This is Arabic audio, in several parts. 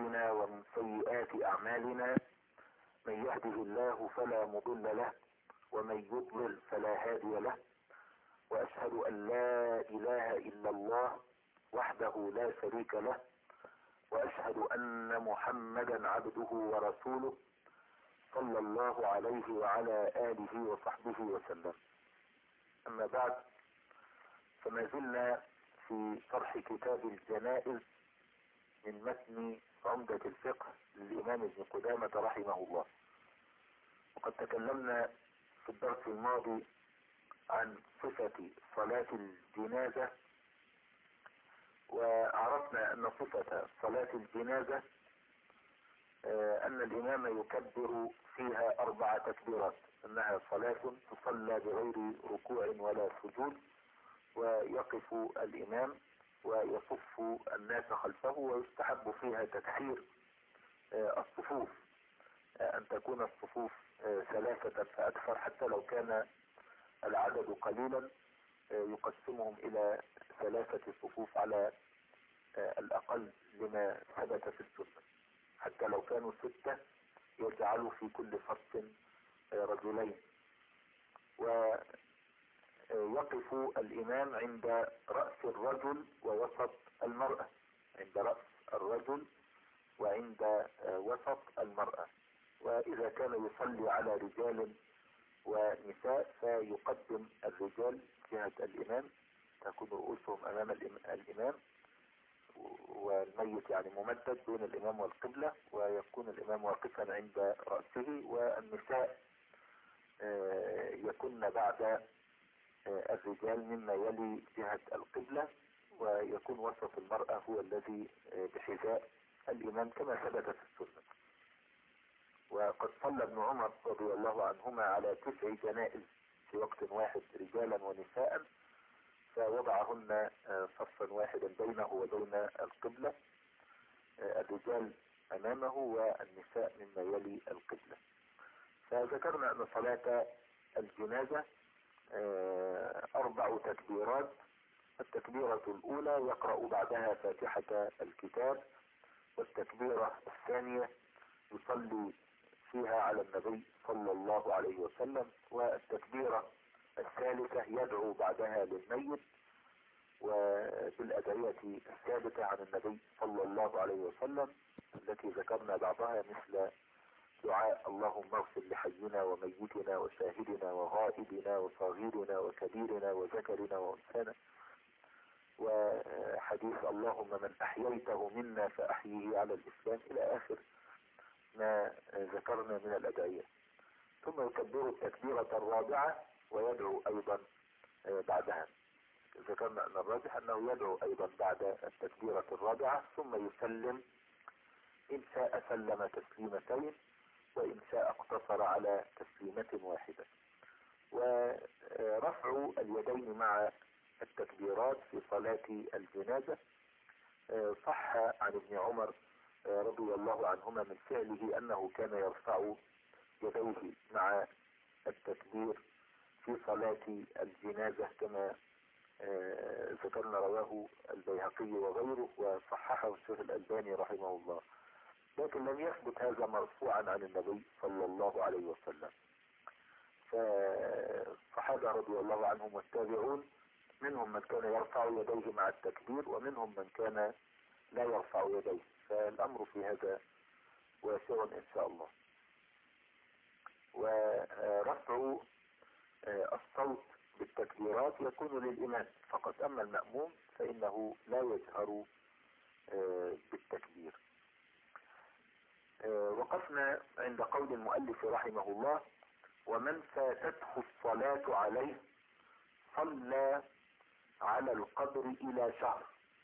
أنفسنا ومن سيئات أعمالنا، من يهده الله فلا مضل له ومن يضلل فلا هادي له، وأشهد أن لا إله إلا الله وحده لا شريك له، وأشهد أن محمدا عبده ورسوله صلى الله عليه وعلى آله وصحبه وسلم. أما بعد، فما زلنا في شرح كتاب الجنائز من متن عمدة الفقه للإمام ابن قدامة رحمه الله. وقد تكلمنا في الدرس الماضي عن صفة صلاة الجنازة، وعرفنا أن صفة صلاة الجنازة أن الإمام يكبر فيها 4 تكبيرات، أنها صلاة تصلى بغير ركوع ولا سجود، ويقف الإمام ويصف الناس خلفه، ويستحب فيها تكثير الصفوف، أن تكون الصفوف 3 فأكثر، حتى لو كان العدد قليلا يقسمهم إلى 3 صفوف على الأقل لما ثبت في السنة. حتى لو كانوا 6 يجعلوا في كل صف رجلين، ويقف الإمام عند رأس الرجل ووسط المرأة، عند رأس الرجل وعند وسط المرأة. وإذا كان يصلي على رجال ونساء فيقدم الرجال جهة الإمام، تكون رؤوسهم أمام الإمام، والميت يعني ممدد بين الإمام والقبلة، ويكون الإمام واقفا عند رأسه، والنساء يكن بعد الرجال مما يلي جهة القبلة، ويكون وسط المرأة هو الذي بحذاء الإمام كما ثبت في السنة. وقد صلى ابن عمر رضي الله عنهما على 9 جنائز في وقت واحد، رجالا ونساء، فوضعهن صفا واحدا بينه وبين القبلة، الرجال أمامه والنساء مما يلي القبلة. فذكرنا أن صلاة الجنازة 4 تكبيرات. التكبيرة الأولى يقرأ بعدها فاتحة الكتاب، والتكبيرة الثانية يصلي فيها على النبي صلى الله عليه وسلم، والتكبيرة الثالثة يدعو بعدها للميت وبالأدعية الثابتة عن النبي صلى الله عليه وسلم التي ذكرنا بعضها، مثل دعاء اللهم اغفر لحينا وميتنا وشاهدنا وغائبنا وصغيرنا وكبيرنا وذكرنا وانثانا، وحديث اللهم من أحييته منا فأحيه على الإسلام، إلى آخر ما ذكرنا من الأدعية. ثم يكبر التكبيرة الرابعة ويدعو أيضا بعدها. ذكرنا أن الراجح أنه يدعو أيضا بعد التكبيرة الرابعة، ثم يسلم، إن شاء سلم تسليمتين، وإن شاء اقتصر على تسليمة واحدة. ورفع اليدين مع التكبيرات في صلاة الجنازة صح عن ابن عمر رضي الله عنهما من فعله أنه كان يرفع يديه مع التكبير في صلاة الجنازة، كما ذكرنا رواه البيهقي وغيره، وصححه الشيخ الألباني رحمه الله. لكن لم يثبت هذا مرفوعا عن النبي صلى الله عليه وسلم. فالصحابة رضي الله عنهم والتابعون منهم من كان يرفع يديه مع التكبير، ومنهم من كان لا يرفع يديه، فالأمر في هذا واسع إن شاء الله. ورفع الصوت بالتكبيرات يكون للإمام فقط، أما المأموم فإنه لا يجهر بالتكبير. وقفنا عند قول المؤلف رحمه الله: ومن فاتته الصلاة عليه صلى على القبر إلى شهر.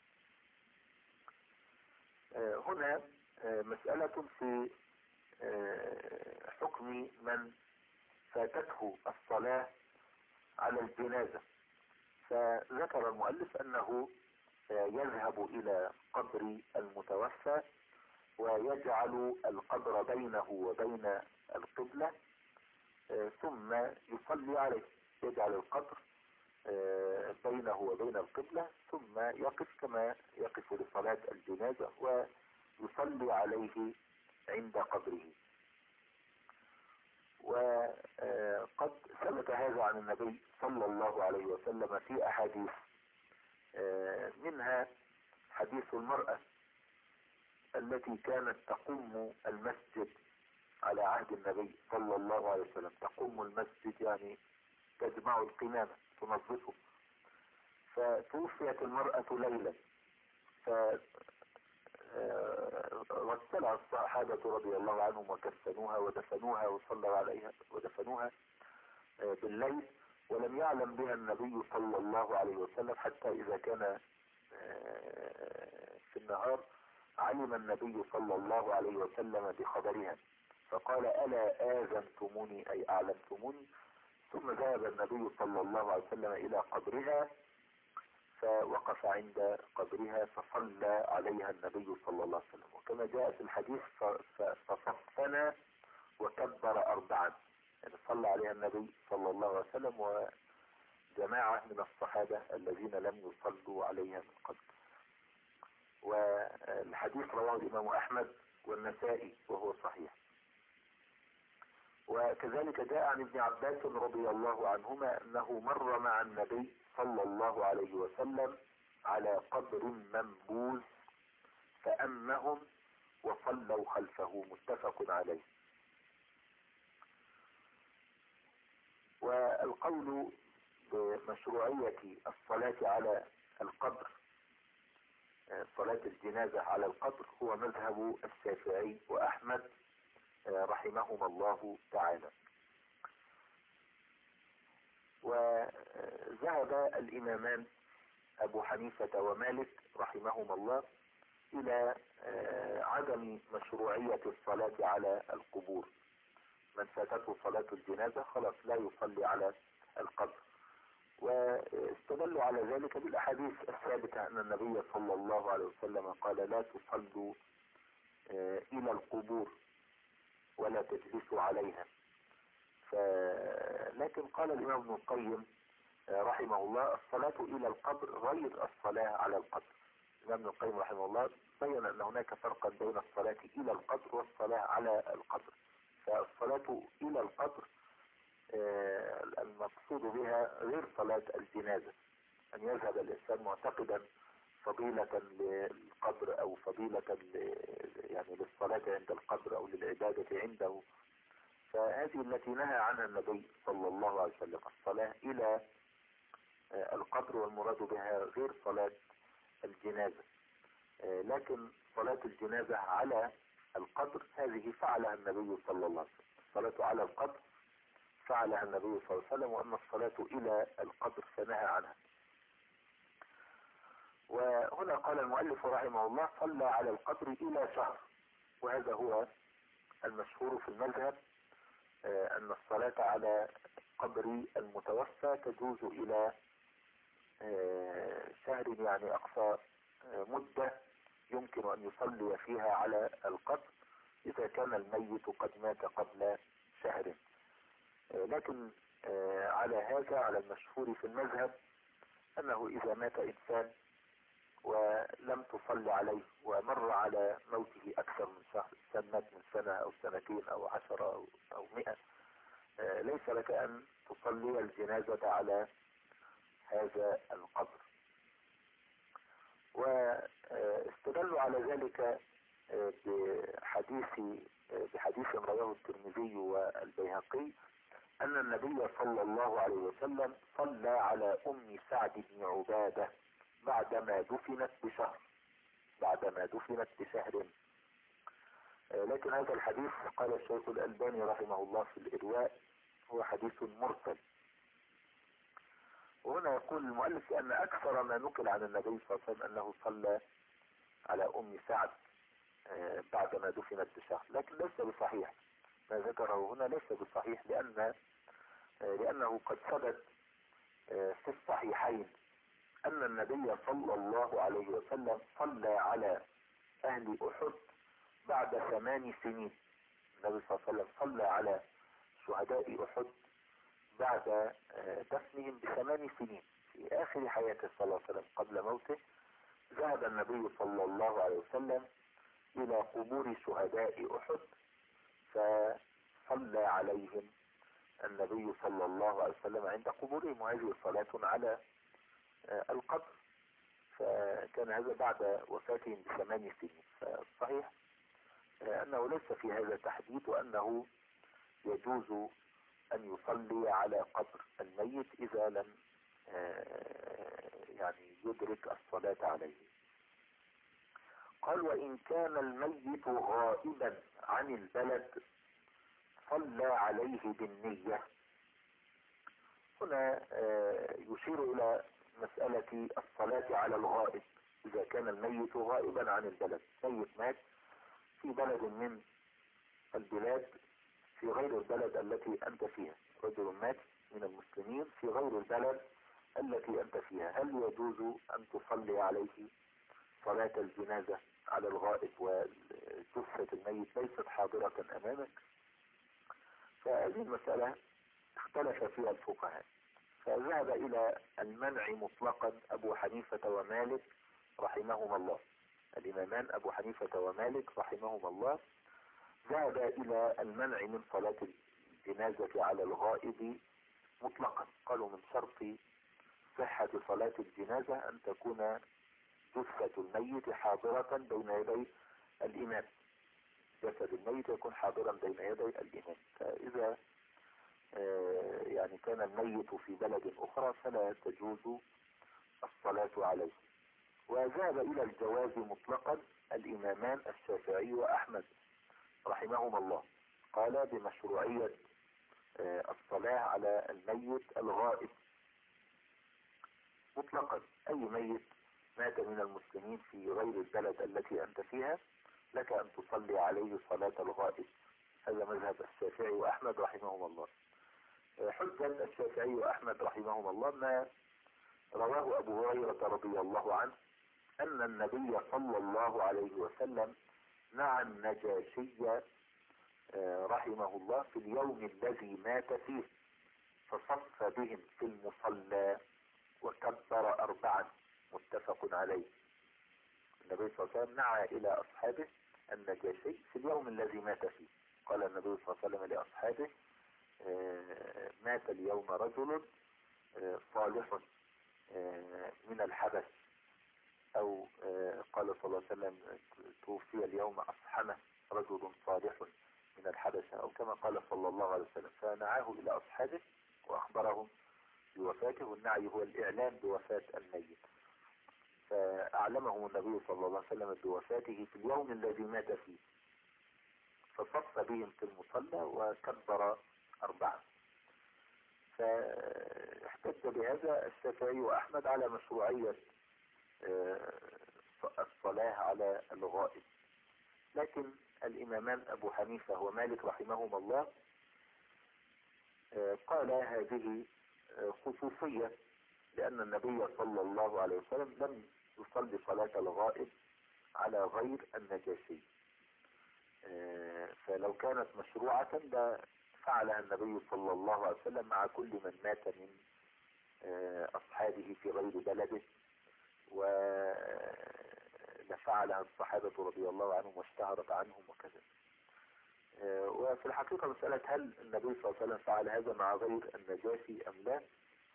هنا مسألة في حكم من فاتته الصلاة على الجنازة. فذكر المؤلف أنه يذهب إلى قبر المتوفى ويجعل القبر بينه وبين القبلة، ثم يصلي عليه، يجعل القبر بينه وبين القبلة، ثم يقف كما يقف لصلاة الجنازة، يصلي عليه عند قبره. وقد ثبت هذا عن النبي صلى الله عليه وسلم في أحاديث، منها حديث المرأة التي كانت تقم المسجد على عهد النبي صلى الله عليه وسلم. تقم المسجد يعني تجمع القمامة تنظفه. فتوفيت المرأة ليلا، فغسلها الصحابة رضي الله عنهم وكفنوها ودفنوها وصلوا عليها ودفنوها بالليل، ولم يعلم بها النبي صلى الله عليه وسلم، حتى إذا كان في النهار علم النبي صلى الله عليه وسلم بخبرها، فقال: ألا آذنتموني أي أعلمتموني؟ ثم ذهب النبي صلى الله عليه وسلم إلى قبرها، فوقف عند قبرها فصلى عليها النبي صلى الله عليه وسلم. وكما جاء في الحديث فصفنا وكبر 4، يعني صلى عليها النبي صلى الله عليه وسلم وجماعة من الصحابة الذين لم يصلوا عليها من قبل. والحديث رواه الإمام أحمد والنسائي وهو صحيح. وكذلك جاء عن ابن عباس رضي الله عنهما أنه مر مع النبي صلى الله عليه وسلم على قبر منبوذ فأمهم وصلوا خلفه، متفق عليه. والقول بمشروعية الصلاة على القبر، صلاة الجنازة على القبر، هو مذهب الشافعي وأحمد رحمهما الله تعالى. وذهب الإمامان أبو حنيفة ومالك رحمهما الله إلى عدم مشروعية الصلاة على القبور. من فاتته صلاة الجنازة خلاص لا يصلي على القبر. واستدلوا على ذلك بالأحاديث الثابتة أن النبي صلى الله عليه وسلم قال: لا تصلوا إلى القبور ولا تجلسوا عليها. لكن قال الإمام ابن القيم رحمه الله: الصلاة إلى القبر غير الصلاة على القبر. الإمام ابن القيم رحمه الله بين أن هناك فرقا بين الصلاة إلى القبر والصلاة على القبر. فالصلاة إلى القبر المقصود بها غير صلاة الجنازة، أن يذهب الإنسان معتقدا فضيلة للقبر أو فضيلة يعني للصلاة عند القبر أو للعبادة عنده. فهذه التي نهى عنها النبي صلى الله عليه وسلم، الصلاة إلى القبر، والمراد بها غير صلاة الجنازة. لكن صلاة الجنازة على القبر هذه فعلها النبي صلى الله عليه وسلم. الصلاة على القبر فعلها النبي صلى الله عليه وسلم، وأما الصلاة إلى القبر فنهى عنها. وهنا قال المؤلف رحمه الله: صلى على القبر إلى شهر. وهذا هو المشهور في المذهب، أن الصلاة على قبر المتوفى تجوز إلى شهر، يعني أقصى مدة يمكن أن يصلي فيها على القبر إذا كان الميت قد مات قبل شهر. لكن على هذا، على المشهور في المذهب، أنه إذا مات إنسان ولم تصلي عليه ومر على موته أكثر من شهر، إنسان مات من سنة أو سنتين أو 10 أو 100، ليس لك أن تصلي الجنازة على هذا القبر. واستدلوا على ذلك بحديث رواه الترمذي والبيهقي أن النبي صلى الله عليه وسلم صلى على أم سعد بن عبادة بعدما دفنت بشهر. لكن هذا الحديث قال الشيخ الألباني رحمه الله في الإرواء هو حديث مرسل. وهنا يقول المؤلف أن أكثر ما نقل عن النبي صلى الله عليه وسلم أنه صلى على أم سعد بعدما دفنت بشهر، لكن ليس بصحيح. ما ذكره هنا ليس بصحيح، لأنه قد ثبت في الصحيحين أن النبي صلى الله عليه وسلم صلى على أهل أحد بعد 8 سنين. النبي صلى الله عليه وسلم صلى على شهداء أحد بعد دفنهم ب8 سنين، في آخر حياته صلى الله عليه وسلم قبل موته. ذهب النبي صلى الله عليه وسلم إلى قبور شهداء أحد فصلى عليهم النبي صلى الله عليه وسلم عند قبورهم، وهذه صلاة على القبر، فكان هذا بعد وفاتهم ب8 سنين. فالصحيح أنه ليس في هذا تحديد، وأنه يجوز أن يصلي على قبر الميت إذا لم يعني يدرك الصلاة عليه. قال: وإن كان الميت غائبا عن البلد صلى عليه بالنية. هنا يشير إلى مسألة الصلاة على الغائب. إذا كان الميت غائبا عن البلد، ميت مات في بلد من البلاد في غير البلد التي أنت فيها، رجل مات من المسلمين في غير البلد التي أنت فيها، هل يجوز أن تصلي عليه صلاة الجنازة على الغائب وجثة الميت ليست حاضرة أمامك؟ فهذه المسألة اختلف فيها الفقهاء، فذهب إلى المنع مطلقا أبو حنيفة ومالك رحمهما الله. الإمامان أبو حنيفة ومالك رحمهما الله ذهب إلى المنع من صلاة الجنازة على الغائب مطلقا. قالوا من شرط صحة صلاة الجنازة أن تكون جثة الميت حاضرة بين يدي الإمام، جسد الميت يكون حاضرا بين يدي الإمام. فإذا يعني كان الميت في بلد أخرى فلا تجوز الصلاة عليه. وذهب إلى الجواز مطلقا الإمامان الشافعي وأحمد رحمهما الله، قال بمشروعية الصلاة على الميت الغائب مطلقا. أي ميت مات من المسلمين في غير البلد التي أنت فيها لك أن تصلي عليه صلاة الغائب. هذا مذهب الشافعي وأحمد رحمهما الله. حجة الشافعي وأحمد رحمهما الله ما رواه أبو هريرة رضي الله عنه أن النبي صلى الله عليه وسلم نعى النجاشي رحمه الله في اليوم الذي مات فيه، فصف بهم في المصلى وكبر 4، متفق عليه. النبي صلى الله عليه وسلم نعى إلى أصحابه النجاشي في اليوم الذي مات فيه. قال النبي صلى الله عليه وسلم لأصحابه: مات اليوم رجل صالح من الحبش، أو قال صلى الله عليه وسلم: توفي اليوم أصحمه رجل صالح من الحبشة، أو كما قال صلى الله عليه وسلم. فنعاه إلى أصحابه وأخبرهم بوفاته، والنعي هو الإعلام بوفاة الميت، فأعلمهم النبي صلى الله عليه وسلم بوفاته في اليوم الذي مات فيه، فصف بهم في المصلى وكبر 4. فاحتج بهذا الشافعي وأحمد على مشروعية الصلاة على الغائب. لكن الإمامان أبو حنيفة ومالك رحمهما الله قال هذه خصوصية، لأن النبي صلى الله عليه وسلم لم يصلي صلاة الغائب على غير النجاشي، فلو كانت مشروعة فعلها النبي صلى الله عليه وسلم مع كل من مات من أصحابه في غير بلده، ولفعلها الصحابة رضي الله عنهم واشتهرت عنهم وكذا. وفي الحقيقة مسألة هل النبي صلى الله عليه وسلم فعل هذا مع غير النجاشي أم لا،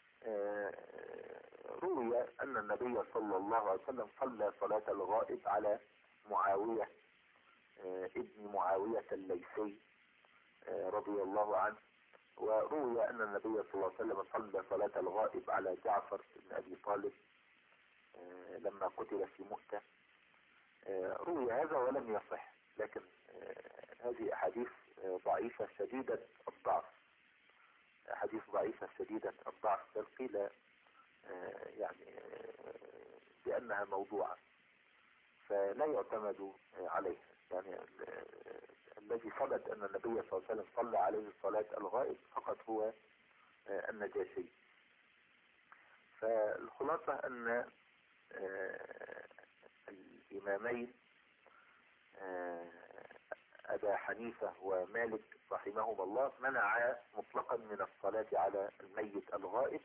روي أن النبي صلى الله عليه وسلم صلى صلاة الغائب على معاوية ابن معاوية الليثي رضي الله عنه، وروي أن النبي صلى الله عليه وسلم صلى صلاة الغائب على جعفر بن أبي طالب لما قتل في مؤتة. روي هذا ولم يصح، لكن هذه أحاديث ضعيفة شديدة الضعف، أحاديث ضعيفة شديدة الضعف، بل قيل يعني بأنها موضوعة، فلا يعتمد عليها. يعني الذي ثبت أن النبي صلى الله عليه وسلم صلى عليه صلاة الغائب فقط هو النجاشي. فالخلاصة أن الإمامين أبا حنيفة ومالك رحمهما الله منعا مطلقا من الصلاة على الميت الغائب،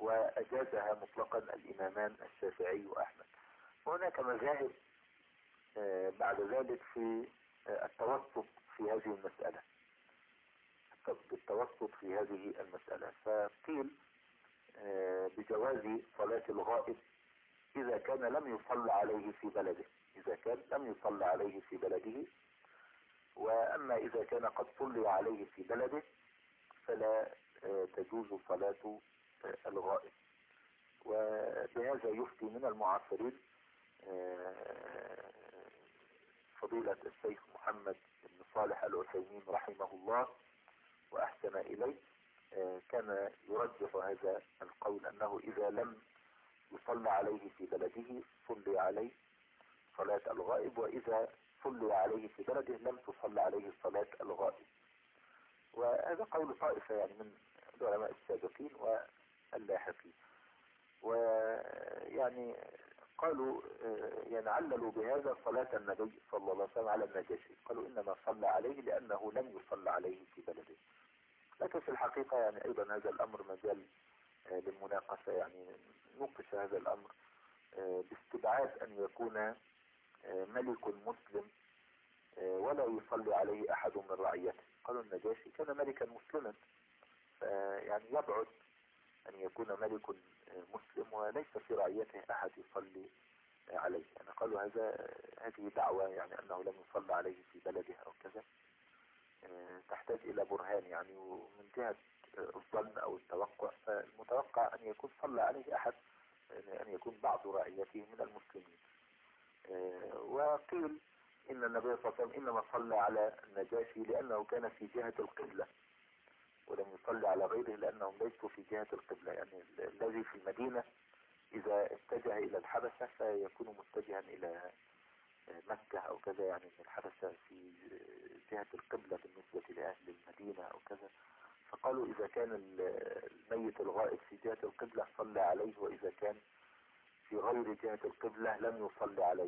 وأجازها مطلقا الإمامان الشافعي وأحمد. وهناك مذاهب بعد ذلك في التوسط في هذه المسألة، بالتوسط في هذه المسألة. فقيل بجواز صلاة الغائب إذا كان لم يصلى عليه في بلده، إذا كان لم يصلى عليه في بلده. وأما إذا كان قد صلي عليه في بلده فلا تجوز صلاة الغائب. وبهذا يفتي من المعاصرين فضيلة الشيخ محمد بن صالح العثيمين رحمه الله وأحسن إليه، كان يرجح هذا القول أنه إذا لم يصلى عليه في بلده صلي عليه صلاة الغائب، وإذا صلي عليه في بلده لم تصلى عليه صلاة الغائب. وهذا قول طائفة يعني من العلماء السابقين واللاحقين. ويعني قالوا يعني عللوا بهذا صلاة النبي صلى الله عليه وسلم على النجاشي، قالوا إنما صلى عليه لأنه لم يصلى عليه في بلده. لكن في الحقيقة يعني أيضا هذا الأمر مجال للمناقشة، يعني نوقش هذا الأمر باستبعاد أن يكون ملك مسلم ولا يصلي عليه أحد من رعيته. قالوا النجاشي كان ملكا مسلما، يعني يبعد أن يكون ملك مسلم وليس في رعيته أحد يصلي عليه. يعني قالوا هذه دعوة يعني أنه لم يصلى عليه في بلده أو كذا تحتاج إلى برهان يعني، ومن جهة الظن أو التوقع فالمتوقع أن يكون صلى عليه أحد، أن يكون بعض رعيته من المسلمين. وقيل إن النبي صلى الله عليه وسلم إنما صلى على النجاشي لأنه كان في جهة القبلة، ولم يصلي على غيره لأنهم ليسوا في جهة القبلة. يعني الذي في المدينة إذا اتجه إلى الحبشة فيكون متجها إلى مكة أو كذا، يعني الحبشة في جهة القبلة بالنسبة لأهل المدينة أو كذا. فقالوا إذا كان الميت الغائب في جهة القبلة صلى عليه، وإذا كان في غير جهة القبلة لم يصلي عليه.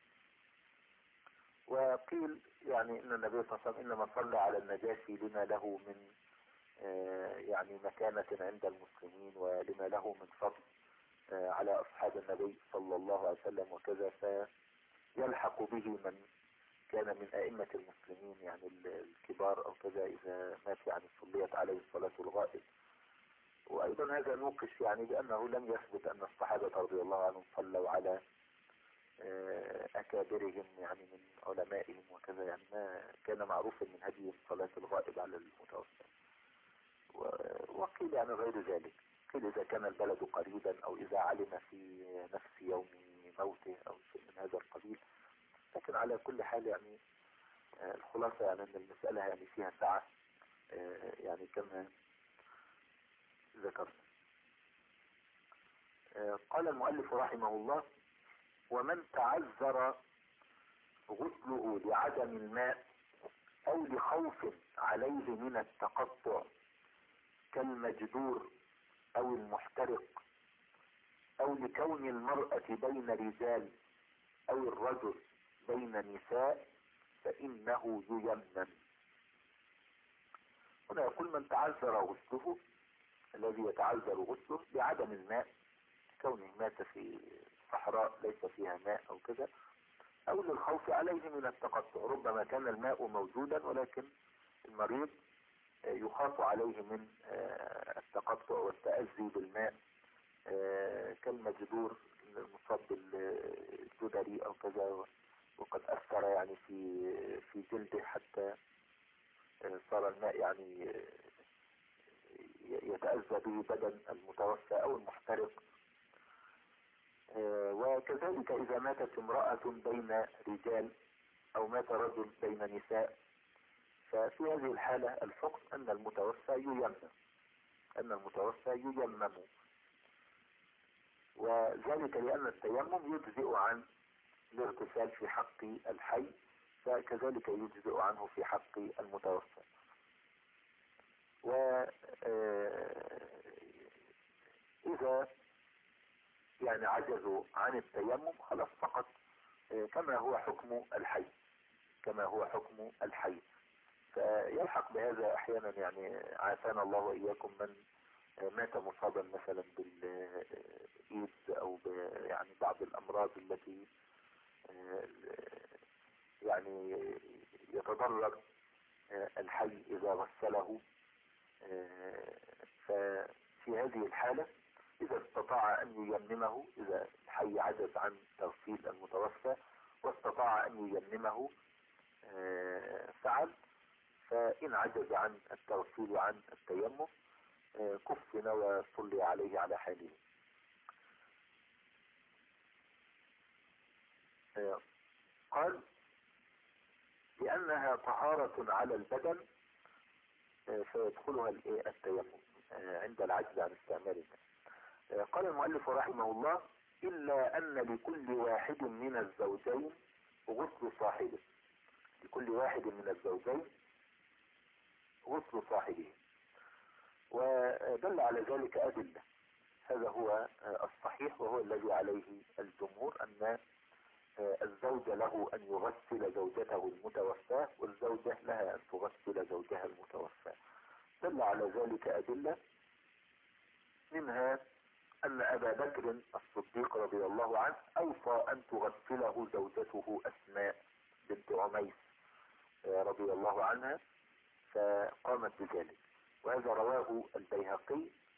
وقيل يعني إن النبي صلى الله عليه وسلم إنما صلى على النجاشي لما له من يعني مكانة عند المسلمين ولما له من فضل على أصحاب النبي صلى الله عليه وسلم وكذا، فيلحق به من كان من أئمة المسلمين يعني الكبار أو كذا إذا مات يعني صليت عليه صلاة الغائب. وأيضا هذا نوقش يعني بأنه لم يثبت أن الصحابة رضي الله عنهم صلوا على أكابرهم يعني من علمائهم وكذا، يعني ما كان معروفا من هدي صلاة الغائب على المتوفى. وقيل يعني غير ذلك، قيل إذا كان البلد قريبا أو إذا علم في نفس يوم موته أو شيء من هذا القبيل. لكن على كل حال يعني الخلاصة يعني أن المسألة يعني فيها سعة يعني كما ذكرت. قال المؤلف رحمه الله: ومن تعذر غسله لعدم الماء أو لخوف عليه من التقطع كالمجدور أو المحترق، أو لكون المرأة بين رجال أو الرجل بين نساء فإنه ييمم. هنا يقول من تعذر غسله، الذي يتعذر غسله بعدم الماء، كونه مات في صحراء ليس فيها ماء أو كذا، أو للخوف عليه من التقطع، ربما كان الماء موجودا ولكن المريض يخاف عليه من التقطع والتأذي بالماء، كالمجدور المصاب بالجدري أو كذا، وقد أثر يعني في جلده حتى صار الماء يعني يتأذى به بدن المتوفى، أو المحترق. وكذلك إذا ماتت امرأة بين رجال أو مات رجل بين نساء، ففي هذه الحالة الحكم أن المتوفى ييمم، وذلك لأن التيمم يجزئ عن الاغتسال في حق الحي، فكذلك يجزئ عنه في حق المتوفى. وإذا يعني عجزوا عن التيمم خلاص فقط كما هو حكم الحي، فيلحق بهذا أحيانا يعني عافانا الله وإياكم من مات مصابا مثلا بالإيدز أو يعني بعض الأمراض التي يعني يتضرر الحي إذا غسله. ففي هذه الحالة إذا استطاع أن ييممه، إذا الحي عجز عن تغسيل المتوفى واستطاع أن ييممه فعل، فإن عجز عن التغسيل وعن التيمم كفن وصلي عليه على حاله. قال لأنها طهارة على البدن فيدخلها التيمم عند العجز عن استعمال الماء. قال المؤلف رحمه الله إلا أن لكل واحد من الزوجين غسل صاحبه، لكل واحد من الزوجين غسل صاحبه، ودل على ذلك أدلة. هذا هو الصحيح وهو الذي عليه الجمهور، أن الزوج له أن يغسل زوجته المتوفاة والزوجة لها أن تغسل زوجها المتوفى. دل على ذلك أدلة، منها أن أبا بكر الصديق رضي الله عنه أوصى أن تغسله زوجته أسماء بنت عميس رضي الله عنها فقامت بذلك، وهذا رواه البيهقي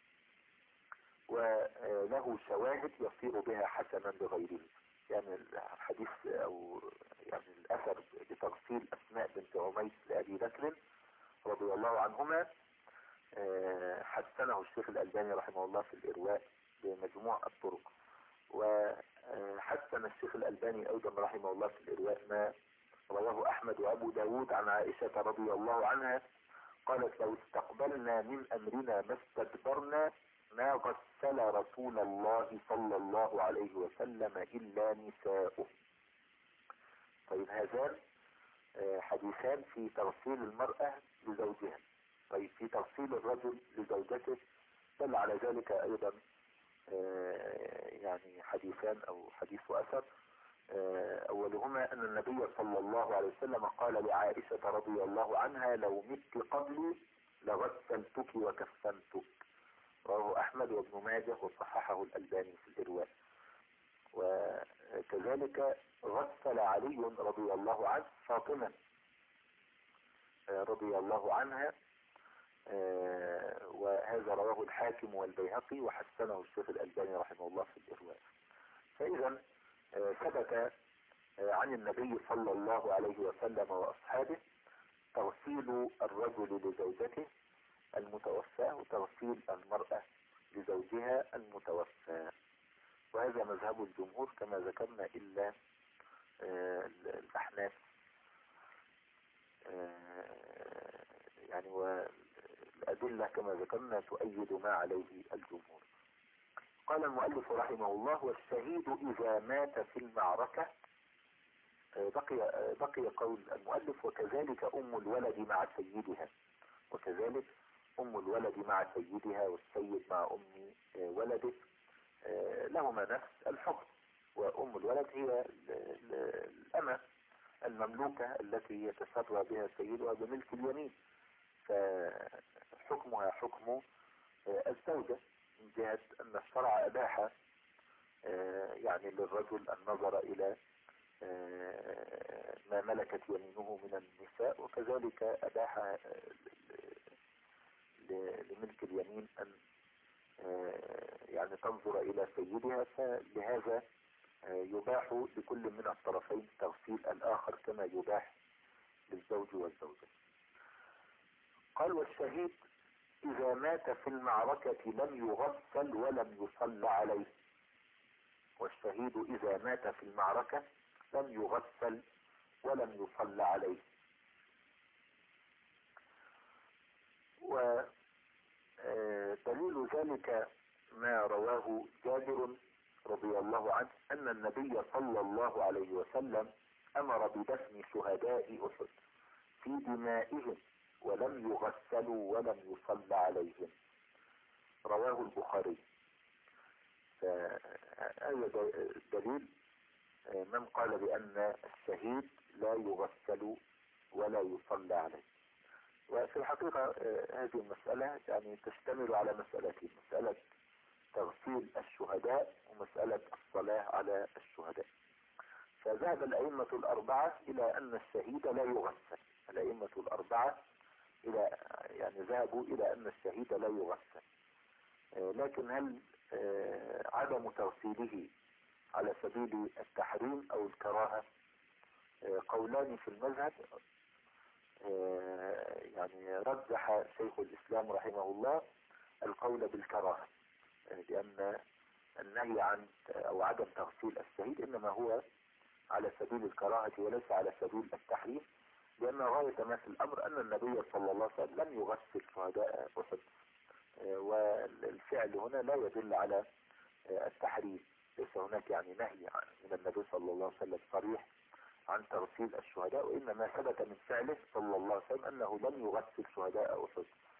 وله شواهد يصير بها حسنا لغيره. يعني الحديث أو يعني الأثر بتغسيل أسماء بنت عميس لأبي بكر رضي الله عنهما حسنه الشيخ الألباني رحمه الله في الإرواء بمجموع الطرق، وحسن الشيخ الألباني أيضا رحمه الله في الإرواء ما رواه أحمد وأبو داود عن عائشة رضي الله عنها قالت لو استقبلنا من أمرنا ما استدبرنا ما غسل رسول الله صلى الله عليه وسلم إلا نساؤه. طيب هذان حديثان في تغسيل المرأة لزوجها. طيب في تغسيل الرجل لزوجته دل على ذلك أيضا يعني حديثان أو حديث وأثر. أولهما أن النبي صلى الله عليه وسلم قال لعائشة رضي الله عنها لو مت قبلي لغسلتك وكفنتك، رواه أحمد وابن ماجه وصححه الألباني في الإرواء. وكذلك غسل علي رضي الله عنه فاطمة رضي الله عنها، وهذا رواه الحاكم والبيهقي وحسنه الشيخ الألباني رحمه الله في الإرواء. فإذا ثبت عن النبي صلى الله عليه وسلم وأصحابه تغسيل الرجل لزوجته المتوفاة وتغسيل المرأة لزوجها المتوفى، وهذا مذهب الجمهور كما ذكرنا إلا الأحناف يعني، والأدلة كما ذكرنا تؤيد ما عليه الجمهور. قال المؤلف رحمه الله والشهيد إذا مات في المعركة، بقي قول المؤلف وكذلك أم الولد مع سيدها، وكذلك أم الولد مع سيدها والسيد مع أم ولده لهما نفس الحكم، وأم الولد هي الأمة المملوكة التي يتسرى بها سيدها بملك اليمين، فحكمها حكم الزوجة من جهة أن الشرع أباح يعني للرجل النظر إلى ما ملكت يمينه من النساء، وكذلك أباح لملك اليمين أن يعني تنظر إلى سيدها، فلهذا يباح لكل من الطرفين تغسيل الآخر كما يباح للزوج والزوجة. قال والشهيد إذا مات في المعركة لم يغسل ولم يصلى عليه، والشهيد إذا مات في المعركة لم يغسل ولم يصلى عليه. ودليل ذلك ما رواه جابر رضي الله عنه أن النبي صلى الله عليه وسلم أمر بدفن شهداء أحد في دمائهم ولم يغسلوا ولم يصلى عليهم، رواه البخاري. فهذا دليل من قال بأن الشهيد لا يغسل ولا يصلى عليه. وفي الحقيقة هذه المسألة يعني تشتمل على مسألتين، مسألة تغسيل الشهداء ومسألة الصلاة على الشهداء. فذهب الأئمة الأربعة إلى أن الشهيد لا يغسل. الأئمة الأربعة يعني ذهبوا إلى أن الشهيد لا يغسل. لكن هل عدم تغسيله على سبيل التحريم أو الكراهة؟ قولان في المذهب. يعني رجح شيخ الإسلام رحمه الله القول بالكراهة، لأن النهي عن أو عدم تغسيل الشهيد إنما هو على سبيل الكراهة وليس على سبيل التحريم، لأن غاية ما في الأمر أن النبي صلى الله عليه وسلم لم يغسل شهداء أحد، والفعل هنا لا يدل على التحريم. ليس هناك يعني نهي من النبي صلى الله عليه وسلم صريح عن تغسيل الشهداء، وإنما ثبت من فعله صلى الله عليه وسلم أنه لم يغسل شهداء أحد.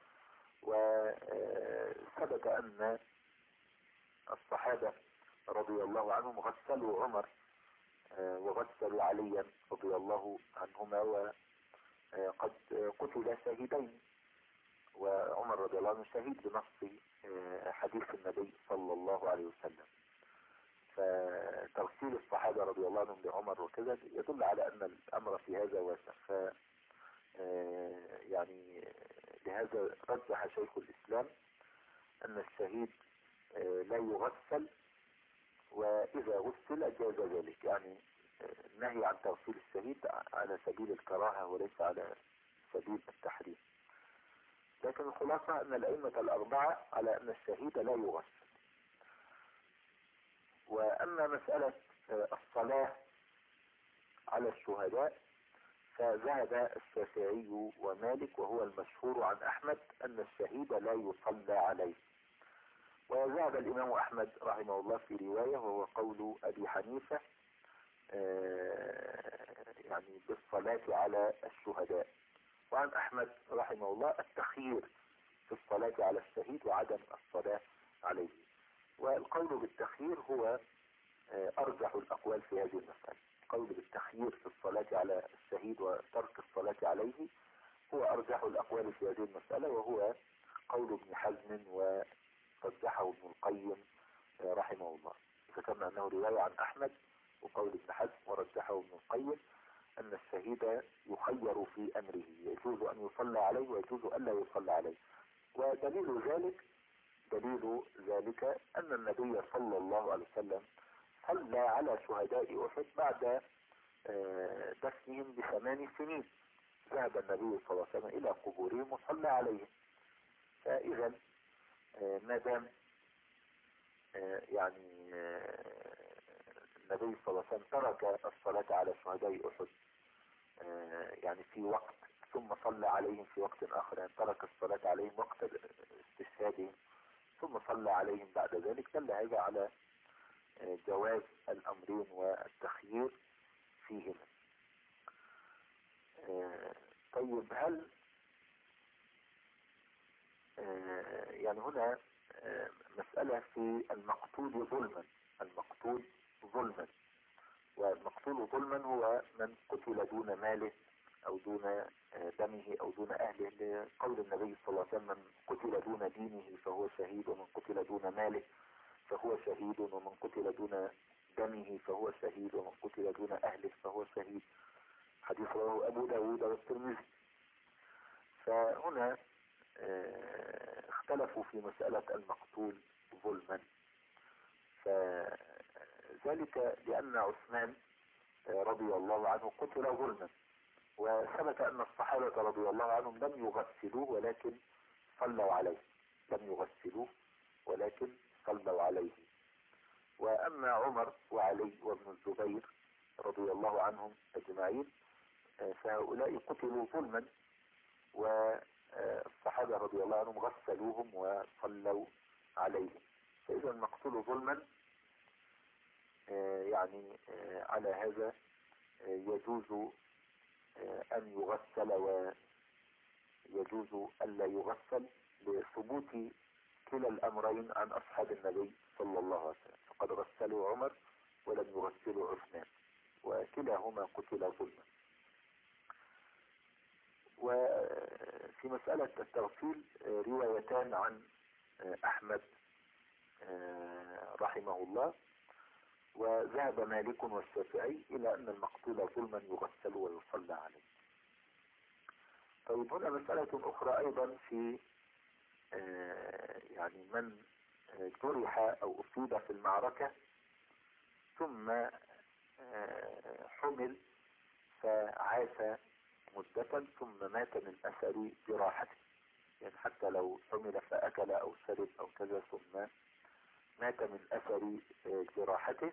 وثبت أن الصحابة رضي الله عنهم غسلوا عمر وغسلوا عليا رضي الله عنهما، وقد قتل شهيدين، وعمر رضي الله عنه شهيد بنص حديث النبي صلى الله عليه وسلم. فتغسيل الصحابة رضي الله عنهم لعمر وكذا يدل على أن الأمر في هذا واسع. يعني لهذا رجح شيخ الإسلام أن الشهيد لا يغسل، وإذا غسل جاز ذلك. يعني النهي عن تغسيل الشهيد على سبيل الكراهة وليس على سبيل التحريم. لكن الخلاصة أن الأئمة الأربعة على أن الشهيد لا يغسل. وأما مسألة الصلاة على الشهداء فذهب الشافعي ومالك، وهو المشهور عن أحمد، أن الشهيد لا يصلى عليه. وذهب الإمام أحمد رحمه الله في رواية، وهو قول أبي حنيفة، يعني بالصلاة على الشهداء. وعن أحمد رحمه الله التخيير في الصلاة على الشهيد وعدم الصلاة عليه. والقول بالتخيير هو أرجح الأقوال في هذه المسألة. القول بالتخيير في الصلاة على الشهيد وترك الصلاة عليه هو أرجح الأقوال في هذه المسألة، وهو قول ابن حزم ورجحه ابن القيم رحمه الله. ذكرنا أنه رواية عن أحمد وقول ابن حزم ورجحه ابن القيم أن الشهيد يخير في أمره، يجوز أن يصلى عليه ويجوز أن لا يصلى عليه. ودليل ذلك أن النبي صلى الله عليه وسلم صلى على شهداء أحد بعد دفنهم ب8 سنين. ذهب النبي صلى الله عليه وسلم إلى قبورهم وصلى عليهم. فإذا ما دام يعني النبي صلى الله عليه وسلم ترك الصلاة على شهداء أحد يعني في وقت، ثم صلى عليهم في وقت آخر، يعني ترك الصلاة عليهم وقت استشهادهم ثم صلى عليهم بعد ذلك، دل هذا على جواز الأمرين والتخيير فيهما. طيب، هل يعني هنا مسألة في المقتول ظلما. والمقتول ظلما هو من قتل دون ماله أو دون دمه أو دون أهله، لقول النبي صلى الله عليه وسلم: من قتل دون دينه فهو شهيد، ومن قتل دون ماله فهو شهيد، ومن قتل دون دمه فهو شهيد، ومن قتل دون أهله فهو شهيد. حديث رواه أبو داود والترمذي. فهنا اختلفوا في مسألة المقتول ظلما، فذلك لأن عثمان رضي الله عنه قتل ظلما، وثبت أن الصحابة رضي الله عنهم لم يغسلوه ولكن صلوا عليه. وأما عمر وعلي وابن الزبير رضي الله عنهم أجمعين فهؤلاء قتلوا ظلما، والصحابة رضي الله عنهم غسلوهم وصلوا عليهم. فإذا المقتول ظلما يعني على هذا يجوز أن يغسل ويجوز ألا يغسل، لثبوت كلا الأمرين عن أصحاب النبي صلى الله عليه وسلم. فقد غسلوا عمر ولم يغسلوا عثمان، وكلاهما قتل ظلما. وفي مسألة التغسيل روايتان عن أحمد رحمه الله. وذهب مالك والشافعي إلى أن المقتول ظلما يغسل ويصلى عليه. طيب هنا مسألة أخرى أيضا في يعني من جرح أو أصيب في المعركة ثم حمل فعاش مدة ثم مات من أثر جراحته، يعني حتى لو حمل فأكل أو شرب أو كذا ثم مات من أثر جراحته،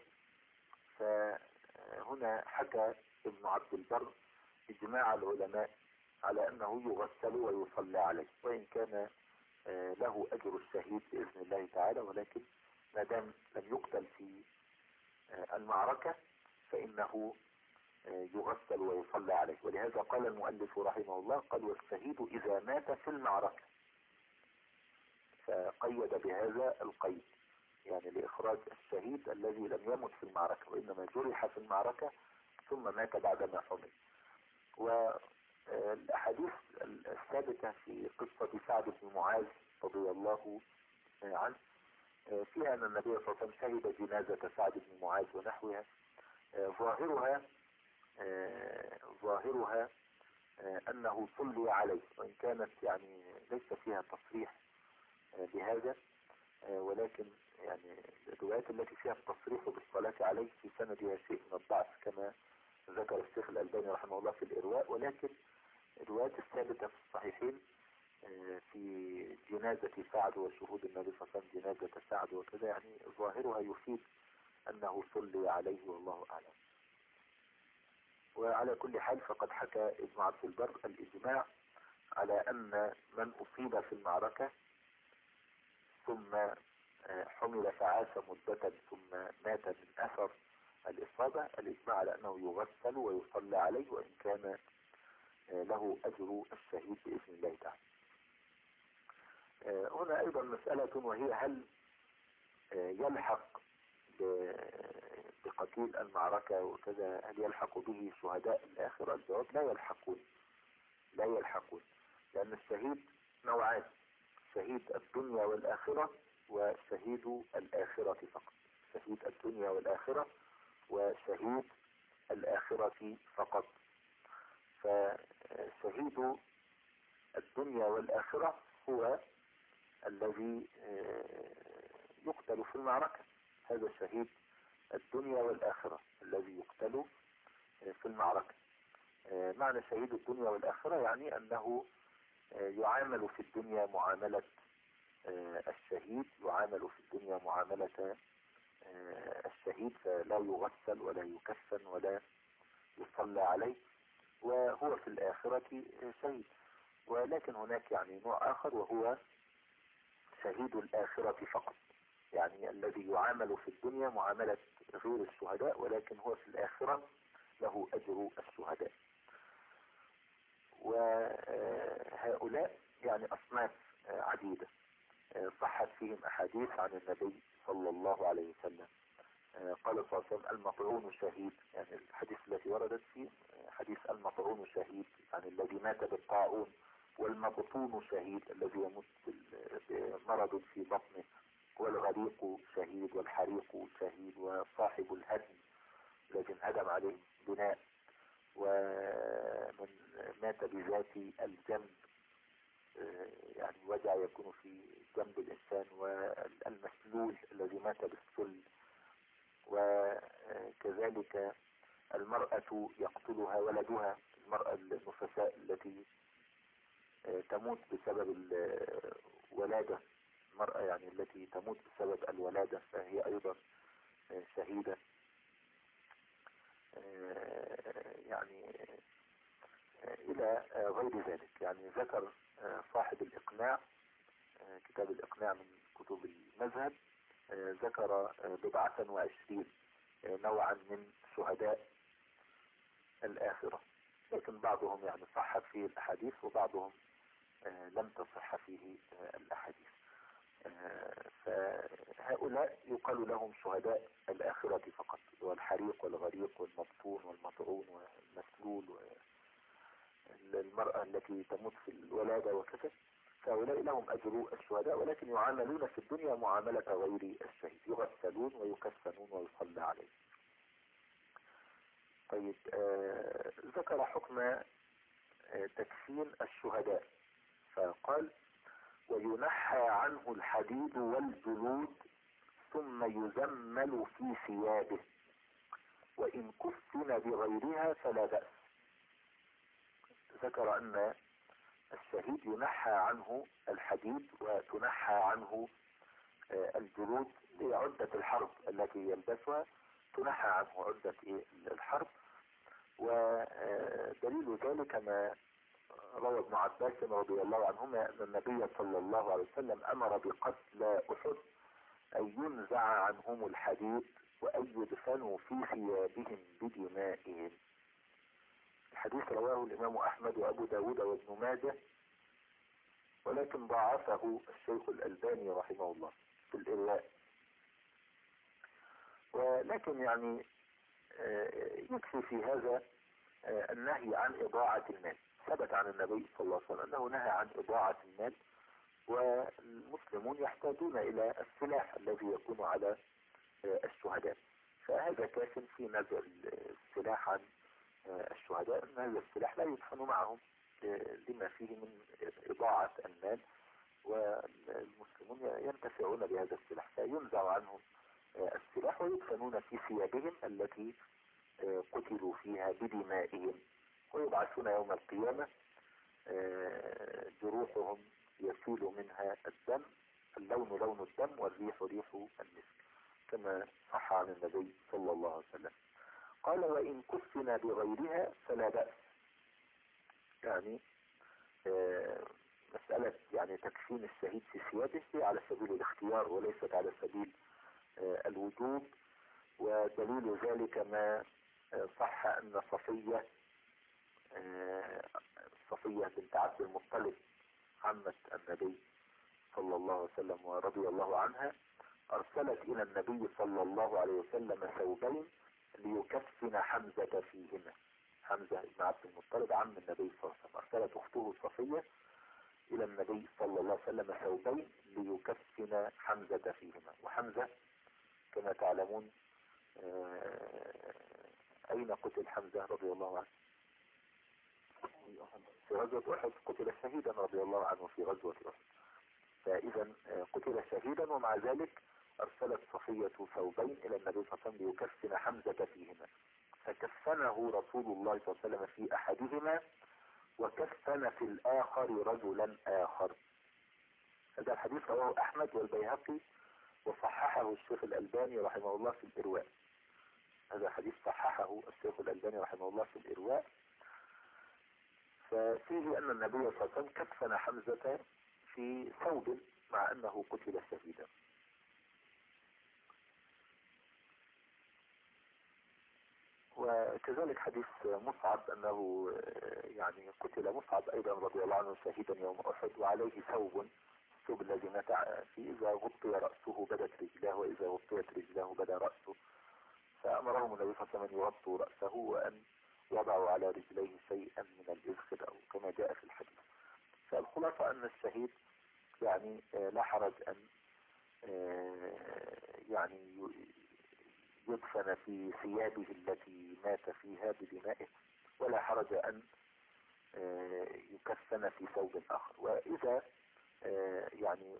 فهنا حكى ابن عبد البر إجماع العلماء على أنه يغسل ويصلى عليه، وإن كان له أجر الشهيد بإذن الله تعالى، ولكن ما دام لم يقتل في المعركة فإنه يغسل ويصلى عليه. ولهذا قال المؤلف رحمه الله قال والشهيد إذا مات في المعركة، فقيد بهذا القيد، يعني لإخراج الشهيد الذي لم يمت في المعركة وإنما جرح في المعركة ثم مات بعدما حمل. والأحاديث الثابتة في قصة سعد بن معاذ رضي الله عنه فيها أن النبي صلى الله عليه وسلم شهد جنازة سعد بن معاذ ونحوها، ظاهرها أنه صلي عليه، وإن كانت يعني ليس فيها تصريح بهذا، ولكن يعني الروايات التي فيها التصريح بالصلاة عليه في سندها شيء من الضعف كما ذكر الشيخ الألباني رحمه الله في الإرواء، ولكن الروايات الثابتة في الصحيحين في جنازة سعد وشهود النبي صلى الله عليه وسلم جنازة سعد وكذا، يعني ظاهرها يفيد أنه صلي عليه والله أعلم. وعلى كل حال فقد حكى ابن عبد البر الإجماع على أن من أصيب في المعركة ثم حمل فعاش مدة ثم مات من أثر الإصابة، الإجماع على أنه يغسل ويصلى عليه وإن كان له أجر الشهيد بإذن الله تعالى. هنا أيضا مسألة وهي هل يلحق بقتيل المعركة وكذا، هل يلحق به شهداء الآخرة؟ الجواب لا يلحقون، لأن الشهيد نوعان: شهيد الدنيا والآخرة وشهيد الآخرة فقط. شهيد الدنيا والآخرة وشهيد الآخرة فقط. فشهيد الدنيا والآخرة هو الذي يقتل في المعركة، هذا شهيد الدنيا والآخرة الذي يقتل في المعركة. معنى شهيد الدنيا والآخرة يعني أنه يعامل في الدنيا معاملة الشهيد، يعامل في الدنيا معاملة الشهيد، فلا يغسل ولا يكفن ولا يصلى عليه، وهو في الآخرة شهيد. ولكن هناك يعني نوع آخر وهو شهيد الآخرة فقط، يعني الذي يعامل في الدنيا معاملة غير الشهداء ولكن هو في الآخرة له أجر الشهداء. وهؤلاء يعني أصناف عديدة صحت فيهم أحاديث عن النبي صلى الله عليه وسلم. قال صلى الله عليه وسلم المطعون شهيد، يعني الحديث التي وردت فيه حديث المطعون شهيد يعني الذي مات بالطاعون، والمبطون شهيد الذي يموت بمرض في بطنه، والغريق شهيد، والحريق شهيد، وصاحب الهدم الذي انهدم عليه بناء، ومن مات بذات الجنب يعني وجع يكون في جنب الإنسان، والمسلول الذي مات بالسل، وكذلك المرأة يقتلها ولدها، المرأة النفساء التي تموت بسبب الولادة، المرأة يعني التي تموت بسبب الولادة فهي أيضا شهيدة. يعني إلى غير ذلك. يعني ذكر صاحب الإقناع، كتاب الإقناع من كتب المذهب، ذكر 27 نوعا من شهداء الآخرة، لكن بعضهم يعني صح فيه الأحاديث وبعضهم لم تصح فيه الأحاديث. فهؤلاء يقال لهم شهداء الآخرة فقط، والحريق والغريق والمبطون والمطعون والمسلول والمرأة التي تموت في الولادة وكذا، فهؤلاء لهم أجر الشهداء، ولكن يعاملون في الدنيا معاملة غير الشهيد، يغسلون ويكفنون ويصلى عليهم. طيب ذكر حكم تكفين الشهداء، فقال وينحى عنه الحديد والجلود ثم يزمل في ثيابه وإن كفن بغيرها فلا بأس. ذكر أن الشهيد ينحى عنه الحديد وتنحى عنه الجلود لعدة الحرب التي يلبسها، تنحى عنه عدة الحرب. ودليل ذلك ما روى ابن عباس رضي الله عنهما أن النبي صلى الله عليه وسلم أمر بقتل أحد أن ينزع عنهم الحديد وأن يدفنوا في ثيابهم بدمائهم. الحديث رواه الإمام أحمد وأبو داود وابن ماجه، ولكن ضاعفه الشيخ الألباني رحمه الله في الإرواء. ولكن يعني يكفي في هذا النهي عن إضاعة المال. ثبت عن النبي صلى الله عليه وسلم أنه نهى عن إضاعة المال، والمسلمون يحتاجون إلى السلاح الذي يكون على الشهداء، فهذا كاف في نزع السلاح عن الشهداء، أن هذا السلاح لا يدفن معهم لما فيه من إضاعة المال، والمسلمون ينتفعون بهذا السلاح، فينزع عنهم السلاح ويدفنون في ثيابهم التي قتلوا فيها بدمائهم، ويبعثون يوم القيامة جروحهم يسيل منها الدم، اللون لون الدم والريح ريح المسك، كما صح عن النبي صلى الله عليه وسلم. قال وإن كفن بغيرها فلا بأس. يعني مسألة يعني تكفين الشهيد في ثيابه هي على سبيل الاختيار وليست على سبيل الوجوب. ودليل ذلك ما صح أن صفية بنت عبد المطلب عمة النبي صلى الله عليه وسلم ورضي الله عنها أرسلت إلى النبي صلى الله عليه وسلم ثوبين ليكفن حمزة فيهما. حمزة بن عبد المطلب عم النبي صلى الله عليه وسلم، أرسلت أخته صفية إلى النبي صلى الله عليه وسلم ثوبين ليكفن حمزة فيهما. وحمزة كما تعلمون أين قتل حمزة رضي الله عنه؟ في غزوة أحد، قتل شهيدا رضي الله عنه في غزوة أحد. فإذا قتل شهيدا، ومع ذلك أرسلت صفية ثوبين إلى النبي صلى الله عليه وسلم ليكفن حمزة فيهما، فكفنه رسول الله صلى الله عليه وسلم في أحدهما وكفن في الآخر رجلا آخر. هذا الحديث رواه أحمد والبيهقي وصححه الشيخ الألباني رحمه الله في الإرواء. هذا حديث صححه الشيخ الألباني رحمه الله في الإرواء. ففيه أن النبي صلى الله عليه وسلم كفن حمزة في ثوب مع أنه قتل شهيدا. وكذلك حديث مصعب أنه يعني قتل مصعب أيضا رضي الله عنه شهيدا يوم أحد وعليه ثوب، الثوب الذي مات فيه إذا غطي رأسه بدت رجلاه وإذا غطيت رجلاه بدا رأسه، فأمرهم النبي صلى الله عليه وسلم أن يغطوا رأسه وأن وضعوا على رجليه شيئا من الإذخر أو كما جاء في الحديث. فالخلاصة أن الشهيد يعني لا حرج أن يعني يدفن في ثيابه التي مات فيها بدمائه، ولا حرج أن يكفن في ثوب آخر. وإذا يعني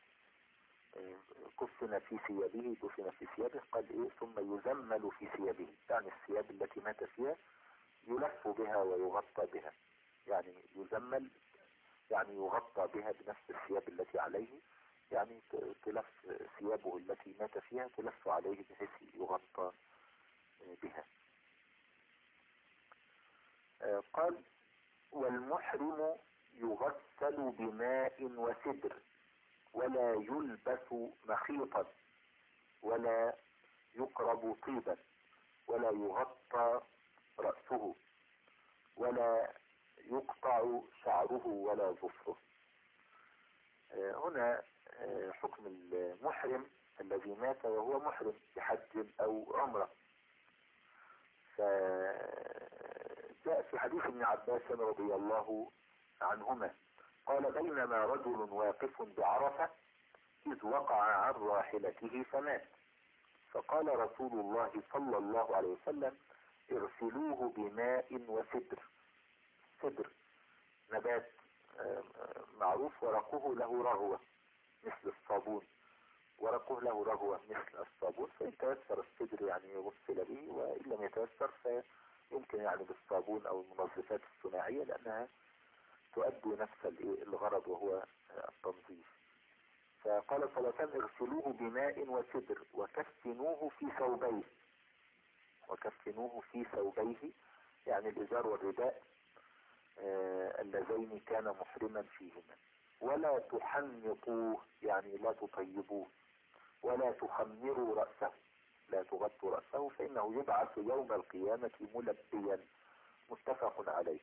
كفن في ثيابه دفن في ثيابه قال إيه ثم يزمل في ثيابه، يعني الثياب التي مات فيها يلف بها ويغطى بها، يعني يزمل يعني يغطى بها بنفس الثياب التي عليه، يعني تلف ثيابه التي مات فيها تلف عليه بحيث يغطى بها. قال والمحرم يغسل بماء وسدر ولا يلبس مخيطا ولا يقرب طيبا ولا يغطى رأسه ولا يقطع شعره ولا ظفره. هنا حكم المحرم الذي مات وهو محرم بحج أو عمرة. فجاء في حديث ابن عباس رضي الله عنهما قال بينما رجل واقف بعرفة إذ وقع عن راحلته فمات، فقال رسول الله صلى الله عليه وسلم اغسلوه بماء وسدر. سدر نبات معروف، ورقه له رغوة مثل الصابون، ورقه له رغوة مثل الصابون، فإن تيسر السدر يعني يغسل به، وإن لم يتيسر فيمكن يعني بالصابون أو المنظفات الصناعية، لأنها تؤدي نفس الغرض وهو التنظيف. فقال صلى الله عليه وسلم اغسلوه بماء وسدر وكفنوه في ثوبيه. وكفنوه في ثوبيه يعني الإزار والرداء اللذين كان محرما فيهما. ولا تحنطوه يعني لا تطيبوه، ولا تخمروا رأسه، لا تغطوا رأسه، فإنه يبعث يوم القيامة ملبيا. متفق عليه.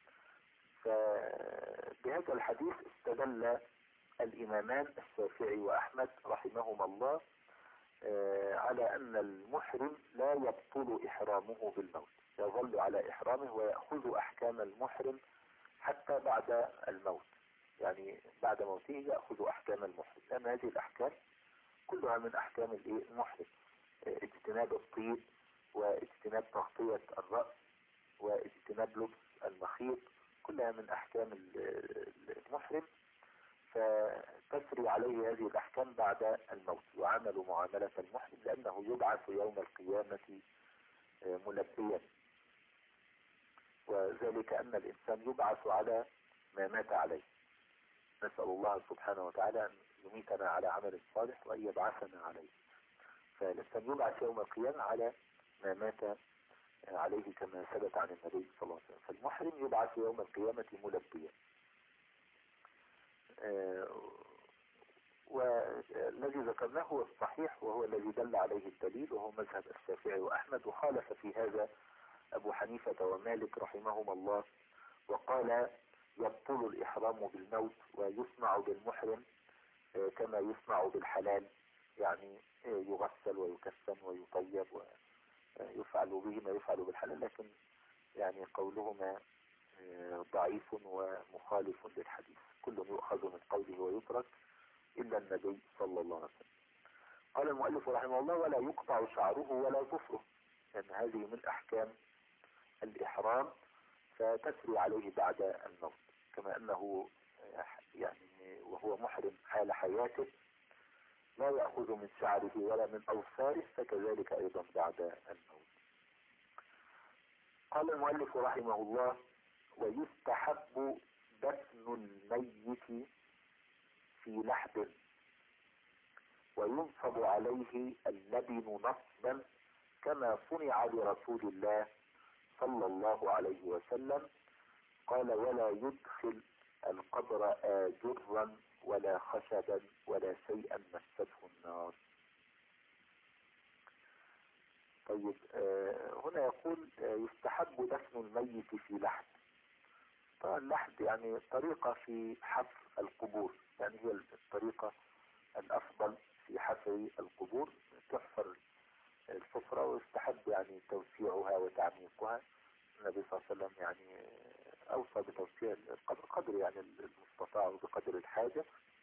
فبهذا الحديث استدل الإمامان الشافعي وأحمد رحمهما الله على أن المحرم لا يبطل إحرامه بالموت، يظل على إحرامه ويأخذ أحكام المحرم حتى بعد الموت، يعني بعد موته يأخذ أحكام المحرم، لأن هذه الأحكام كلها من أحكام المحرم. اجتناب الطيب، واجتناب تغطية الرأس، واجتناب لبس المخيط، كلها من أحكام المحرم، فتسري عليه هذه الأحكام بعد الموت، وعمل معاملة المحرم لأنه يبعث يوم القيامة ملبيا. وذلك أن الإنسان يبعث على ما مات عليه. نسأل الله سبحانه وتعالى أن يميتنا على عمل صالح وأن يبعثنا عليه. فالإنسان يبعث يوم القيامة على ما مات عليه كما ثبت عن النبي صلى الله عليه وسلم. فالمحرم يبعث يوم القيامة ملبيا. والذي ذكرناه هو الصحيح، وهو الذي دل عليه الدليل، وهو مذهب الشافعي وأحمد، وخالف في هذا أبو حنيفة ومالك رحمهما الله، وقال يبطل الإحرام بالموت ويصنع بالمحرم كما يصنع بالحلال، يعني يغسل ويكفن ويطيب ويفعل به ما يفعل بالحلال، لكن يعني قولهما ضعيف ومخالف للحديث، كل يؤخذ من قوله ويترك إلا النبي صلى الله عليه وسلم. قال المؤلف رحمه الله ولا يقطع شعره ولا ظفره، لأن هذه من أحكام الإحرام فتسري عليه بعد الموت، كما أنه يعني وهو محرم حال حياته لا يأخذ من شعره ولا من أظفاره، فكذلك أيضا بعد الموت. قال المؤلف رحمه الله ويستحب دفن الميت في لحد وينصب عليه اللبن نصبا كما صنع لرسول الله صلى الله عليه وسلم. قال ولا يدخل القبر آجرا ولا خشبا ولا شيئا مسته النار. طيب هنا يقول يستحب دفن الميت في لحد. طبعا اللحد يعني طريقة في حفر القبور، يعني هي الطريقة الأفضل في حفر القبور، تحفر الحفرة ويستحب يعني توسيعها وتعميقها. النبي صلى الله عليه وسلم يعني أوصى بتوسيع القبر قدر يعني المستطاع وبقدر الحاجة.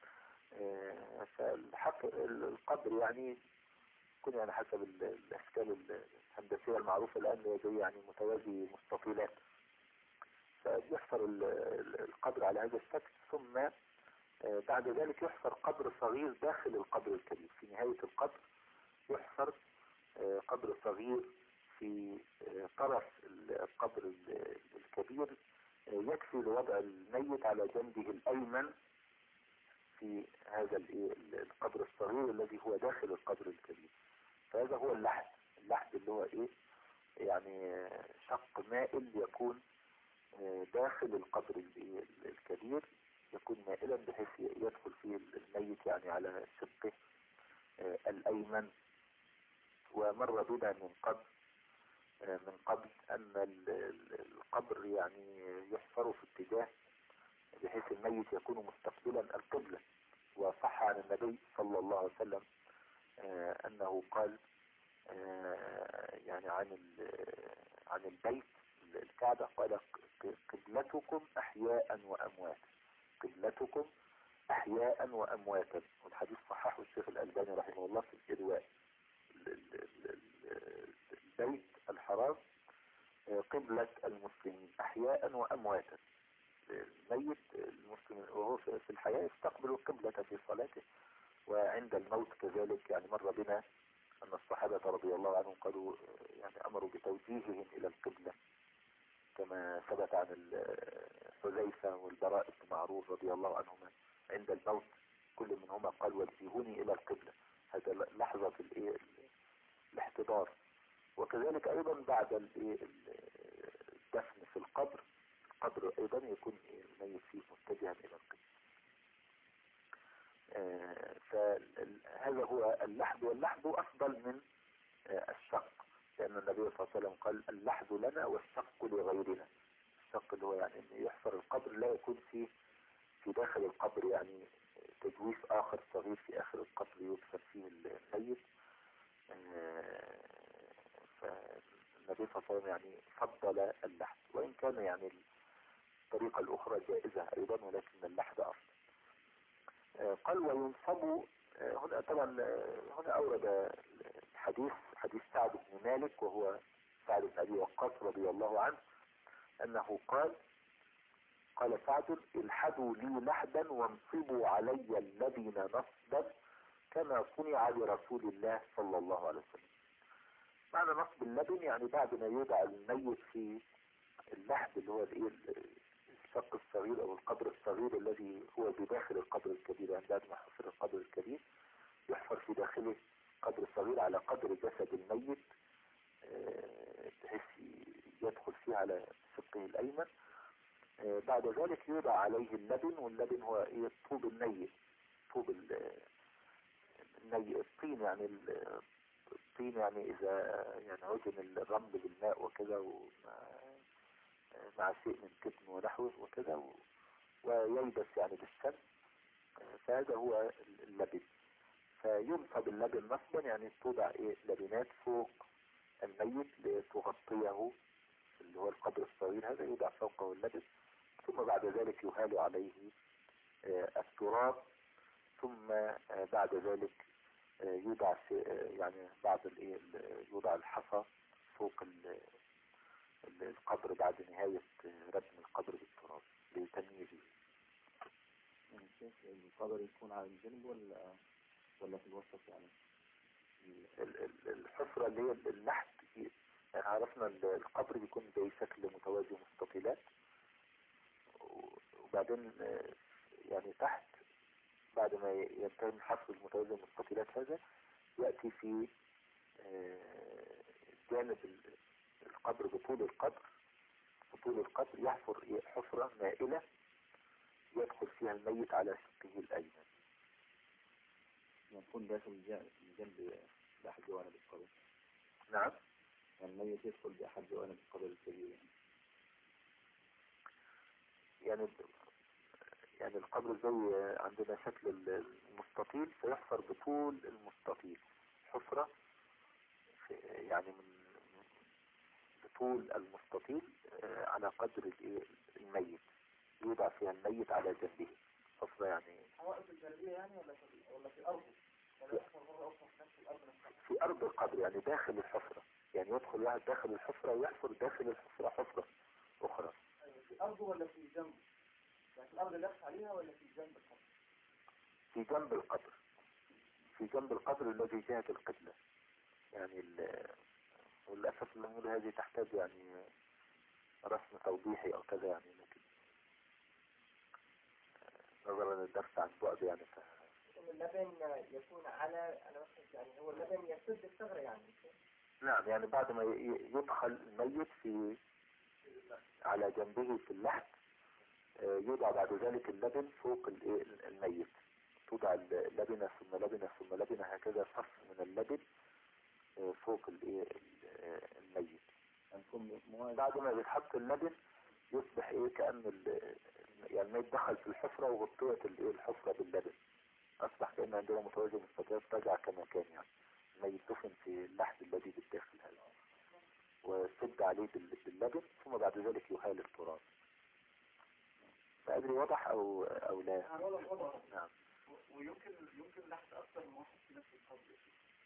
فالحفر القبر يعني يكون يعني حسب الأشكال الهندسية المعروفة الآن زي يعني متوازي مستطيلات، فيحفر القبر على هذا الشكل، ثم بعد ذلك يحفر قبر صغير داخل القبر الكبير. في نهاية القبر يحفر قبر صغير في طرف القبر الكبير، يكفي لوضع الميت على جنبه الأيمن في هذا القبر الصغير الذي هو داخل القبر الكبير. فهذا هو اللحد. اللحد اللي هو يعني شق مائل يكون داخل القبر الكبير، يكون مائلا بحيث يدخل فيه الميت يعني على شقه الأيمن. ومر بنا من قبل أن القبر يعني يحفر في اتجاه بحيث الميت يكون مستقبلا القبلة. وصح عن النبي صلى الله عليه وسلم أنه قال يعني عن البيت الكعبة، قال قبلتكم أحياء وأموات، قبلتكم أحياء وأمواتا. والحديث صححه الشيخ الألباني رحمه الله في الإرواء. البيت الحرام قبلة المسلمين أحياء وأمواتا. الميت المسلم وهو في الحياة يستقبل القبلة في صلاته، وعند الموت كذلك. يعني مر بنا أن الصحابة رضي الله عنهم قالوا يعني أمروا بتوجيههم إلى القبلة، كما ثبت عن حذيفة والبراء بن معروف رضي الله عنهما عند الموت كل منهما قال وجهوني إلى القبلة. هذا لحظة الاحتضار. وكذلك أيضا بعد الدفن في القبر أيضا يكون الميت فيه متجها إلى القبلة. فهذا هو اللحد، واللحد أفضل من الشق، لأن النبي صلى الله عليه وسلم قال اللحد لنا والشق لغيرنا. الشق اللي هو يعني أن يحفر القبر لا يكون فيه في داخل القبر يعني تجويف آخر صغير في آخر القبر يدفن فيه الميت. فالنبي صلى الله عليه وسلم يعني فضل اللحد، وإن كان يعني الطريقة الأخرى جائزة أيضا، ولكن اللحد أفضل. قال وينصب هنا طبعا هنا أورد حديث سعد بن مالك، وهو سعد بن أبي وقاص رضي الله عنه، أنه قال سعد الحدوا لي لحدا وانصبوا علي اللبن نصبا كما صنع برسول الله صلى الله عليه وسلم. معنى نصب اللبن يعني بعد ما يوضع الميت في اللحد اللي هو الشق الصغير او القبر الصغير الذي هو بداخل القبر الكبير، يعني بعد ما حفر القبر الكبير يحفر في داخله قبر صغير على قدر جسد الميت، بحيث يدخل فيه على شقه الايمن. بعد ذلك يوضع عليه اللبن، واللبن هو طوب الني، طوب الني، الطين يعني الطين يعني اذا يعني عجن الرمل بالماء وكذا مع شيء من كتم ونحوه وكذا ويلبس يعني بالشمس، فهذا هو اللبن. فينصب اللبن نصبا يعني توضع لبنات فوق الميت لتغطيه اللي هو القبر الصغير، هذا يوضع فوقه اللبن، ثم بعد ذلك يهال عليه التراب، ثم بعد ذلك يوضع يعني بعض يوضع الحصى فوق القبر بعد نهاية ردم القبر بالتراب لتمييزه. القبر يكون على الجنب ولا في الوسط؟ يعني الحفرة اللي هي اللحد، يعني عرفنا القبر بيكون زي شكل متوازي مستطيلات، وبعدين يعني تحت بعد ما ينتهي من حفر المتوازي المستطيلات هذا يأتي في جانب القبر بطول القبر يحفر حفرة مائلة يدخل فيها الميت على شقه الأيمن. يكون داخل جنب بأحد جوانب القبر. نعم، يعني الميت يدخل بأحد جوانب القبر الكبير. يعني القبر زي عندنا شكل المستطيل، فيحفر بطول المستطيل حفرة يعني من بطول المستطيل على قدر الميت، يوضع فيها الميت على جنبه حفرة يعني حوائط الجانبية يعني ولا في أرضه؟ في أرض القبر، يعني داخل الحفرة، يعني يدخل واحد داخل الحفرة ويحفر داخل الحفرة حفرة أخرى. في أرضه ولا في جنب؟ يعني في الأرض اللي يقف عليها ولا في جنب القبر؟ في جنب القبر، في جنب القبر الذي جهة القبلة. يعني وللأسف الأمور هذه تحتاج يعني رسم توضيحي أو كذا، يعني لكن نظرا للدرس عن بعد يعني اللبن يكون على يعني هو اللبن يسد الثغرة يعني. نعم، يعني بعد ما يدخل الميت على جنبه في اللحد يوضع بعد ذلك اللبن فوق الميت، توضع اللبنة ثم لبنة ثم لبنة، هكذا صف من اللبن فوق الميت. بعد ما يتحط اللبن يصبح كأن يعني الميت دخل في الحفرة وغطيت الحفرة باللبن، أصبح كأن عندنا متوازي مستطيل رجع كما كان، يعني الميت دفن في اللحد الذي بالداخل هذا وسد عليه باللبن، ثم بعد ذلك يهال التراب. فهذا أدري وضح أو لا. وضع. نعم. ويمكن لحظ أكثر من واحد في نفس القبر.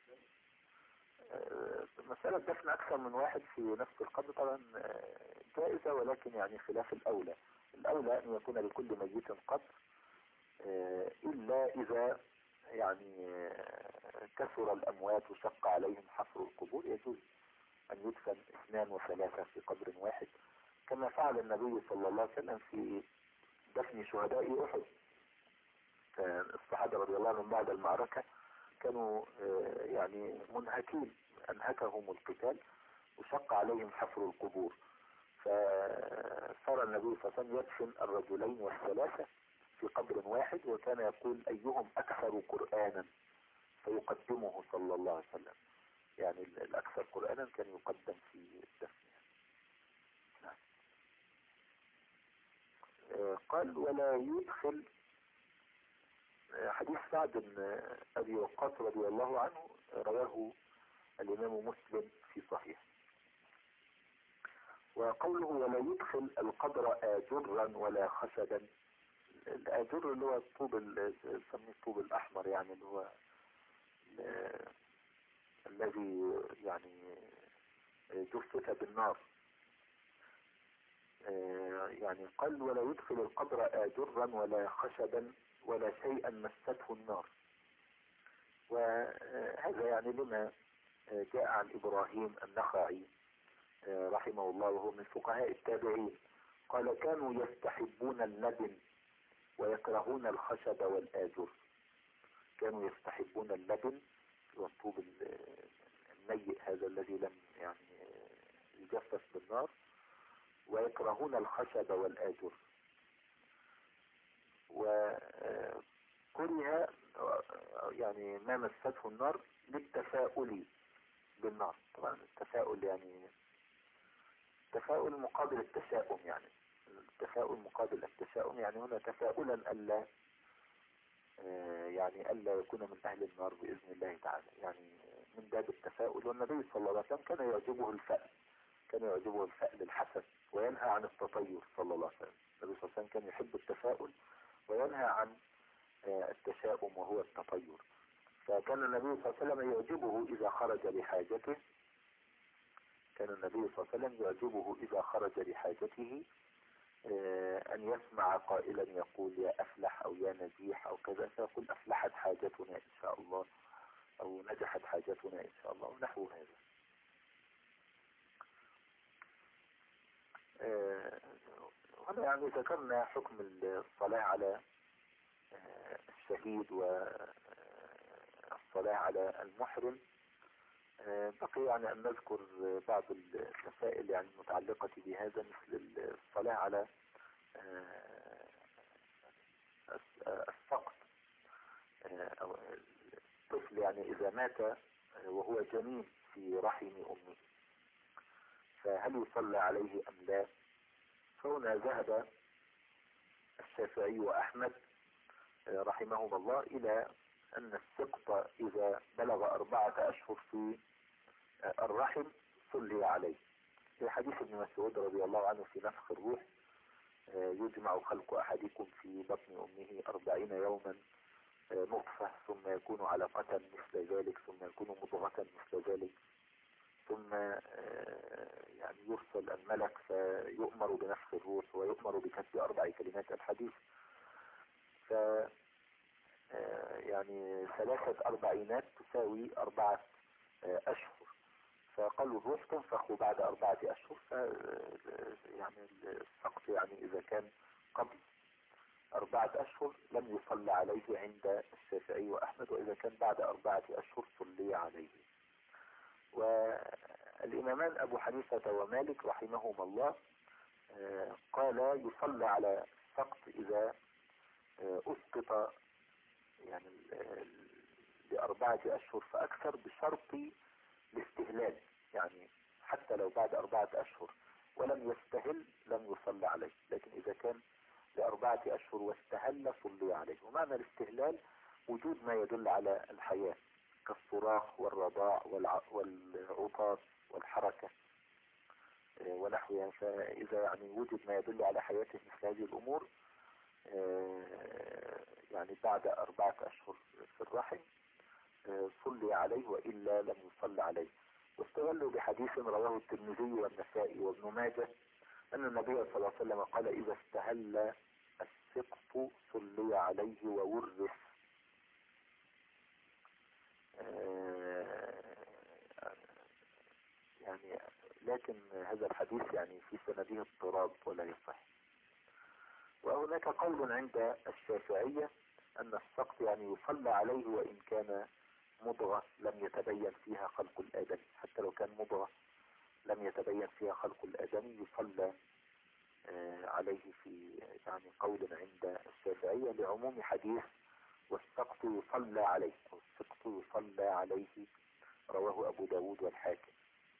مسألة دفن أكثر من واحد في نفس القبر طبعا جائزة، ولكن يعني خلاف الأولى. الأولى أن يكون لكل ميت قبر، إلا إذا يعني كثر الأموات وشق عليهم حفر القبور، يجوز أن يدفن 2 و3 في قبر واحد، كما فعل النبي صلى الله عليه وسلم في دفن شهداء أحد. الصحابة رضي الله عنهم بعد المعركة كانوا يعني منهكين، أنهكهم القتال وشق عليهم حفر القبور، فصار النبي صلى الله عليه وسلم يدفن الرجلين والثلاثة في قبر واحد، وكان يقول أيهم أكثر قرآنا فيقدمه صلى الله عليه وسلم، يعني الأكثر قرآنا كان يقدم في الدفن. نعم. قال ولا يدخل، حديث سعد بن أبي وقاص رضي الله عنه رواه الإمام مسلم في صحيح. وقوله ولا يدخل القبر آجرا ولا خشدا، الآجر اللي هو الطوب، نسميه الطوب الأحمر، يعني اللي هو الذي يعني جثث بالنار. يعني قال ولا يدخل القبر آجرا ولا خشدا ولا شيئا مسته النار. وهذا يعني لما جاء عن إبراهيم النخعي رحمه الله، وهو من فقهاء التابعين، قال كانوا يستحبون اللبن ويكرهون الخشب والآجر. كانوا يستحبون اللبن والطوب النيء هذا الذي لم يعني يجفف بالنار، ويكرهون الخشب والآجر. وكره يعني ما مسته النار للتفاؤل بالنار. طبعا التفاؤل يعني تفاؤل مقابل التشاؤم، يعني التفاؤل مقابل التشاؤم، يعني هنا تفاؤلا ألا يعني ألا يكون من أهل النار بإذن الله تعالى، يعني من باب التفاؤل. والنبي صلى الله عليه وسلم كان يعجبه الفأل، كان يعجبه الفأل الحسن، وينهى عن التطير صلى الله عليه وسلم. النبي صلى الله عليه وسلم كان يحب التفاؤل وينهى عن التشاؤم وهو التطير. فكان النبي صلى الله عليه وسلم يعجبه إذا خرج لحاجته، كان النبي صلى الله عليه وسلم يعجبه إذا خرج لحاجته أن يسمع قائلا يقول يا أفلح أو يا نجيح أو كذا، فيقول أفلحت حاجتنا إن شاء الله أو نجحت حاجتنا إن شاء الله ونحو هذا. هنا يعني ذكرنا حكم الصلاة على الشهيد والصلاة على المحرم. بقي يعني أن نذكر بعض المسائل يعني المتعلقة بهذا، مثل الصلاة على السقط، أو الطفل يعني إذا مات وهو جنين في رحم أمه فهل يصلى عليه أم لا؟ فهنا ذهب الشافعي وأحمد رحمهما الله إلى أن السقط إذا بلغ 4 أشهر في الرحم صلي عليه، في حديث ابن مسعود رضي الله عنه في نفخ الروح يجمع خلق أحدكم في بطن أمه 40 يوما نطفة، ثم يكون علقة مثل ذلك، ثم يكون مضغة مثل ذلك، ثم يعني يرسل الملك فيؤمر بنفخ الروح ويؤمر بكتب 4 كلمات الحديث. ف يعني 3 أربعينات تساوي 4 أشهر، فقالوا الروح تنفخ بعد 4 أشهر. يعني السقط يعني إذا كان قبل 4 أشهر لم يصلى عليه عند الشافعي وأحمد، وإذا كان بعد 4 أشهر صلي عليه. والإمامان أبو حنيفة ومالك رحمهما الله قال يصلى على السقط إذا أسقط يعني ل4 أشهر فأكثر بشرط الاستهلال، يعني حتى لو بعد 4 أشهر ولم يستهل لم يصلى عليه، لكن إذا كان ل4 أشهر واستهل صلي عليه. ومعنى الاستهلال وجود ما يدل على الحياة كالصراخ والرضاع والعطاس والحركة ونحوها، فإذا يعني وجد ما يدل على حياته مثل هذه الأمور يعني بعد 4 أشهر في الرحم صلي عليه وإلا لم يصلى عليه. واستدلوا بحديث رواه الترمذي والنسائي وابن ماجه أن النبي صلى الله عليه وسلم قال إذا استهل السقط صلي عليه وورث. يعني لكن هذا الحديث يعني في سنده اضطراب ولا يصح. وهناك قول عند الشافعية أن السقط يعني يصلى عليه وإن كان مضغة لم يتبين فيها خلق الآدمي، حتى لو كان مضغة لم يتبين فيها خلق الآدمي يصلى عليه في يعني قول عند الشافعية لعموم حديث والسقط يصلى عليه أو السقط يصلى عليه رواه أبو داود والحاكم.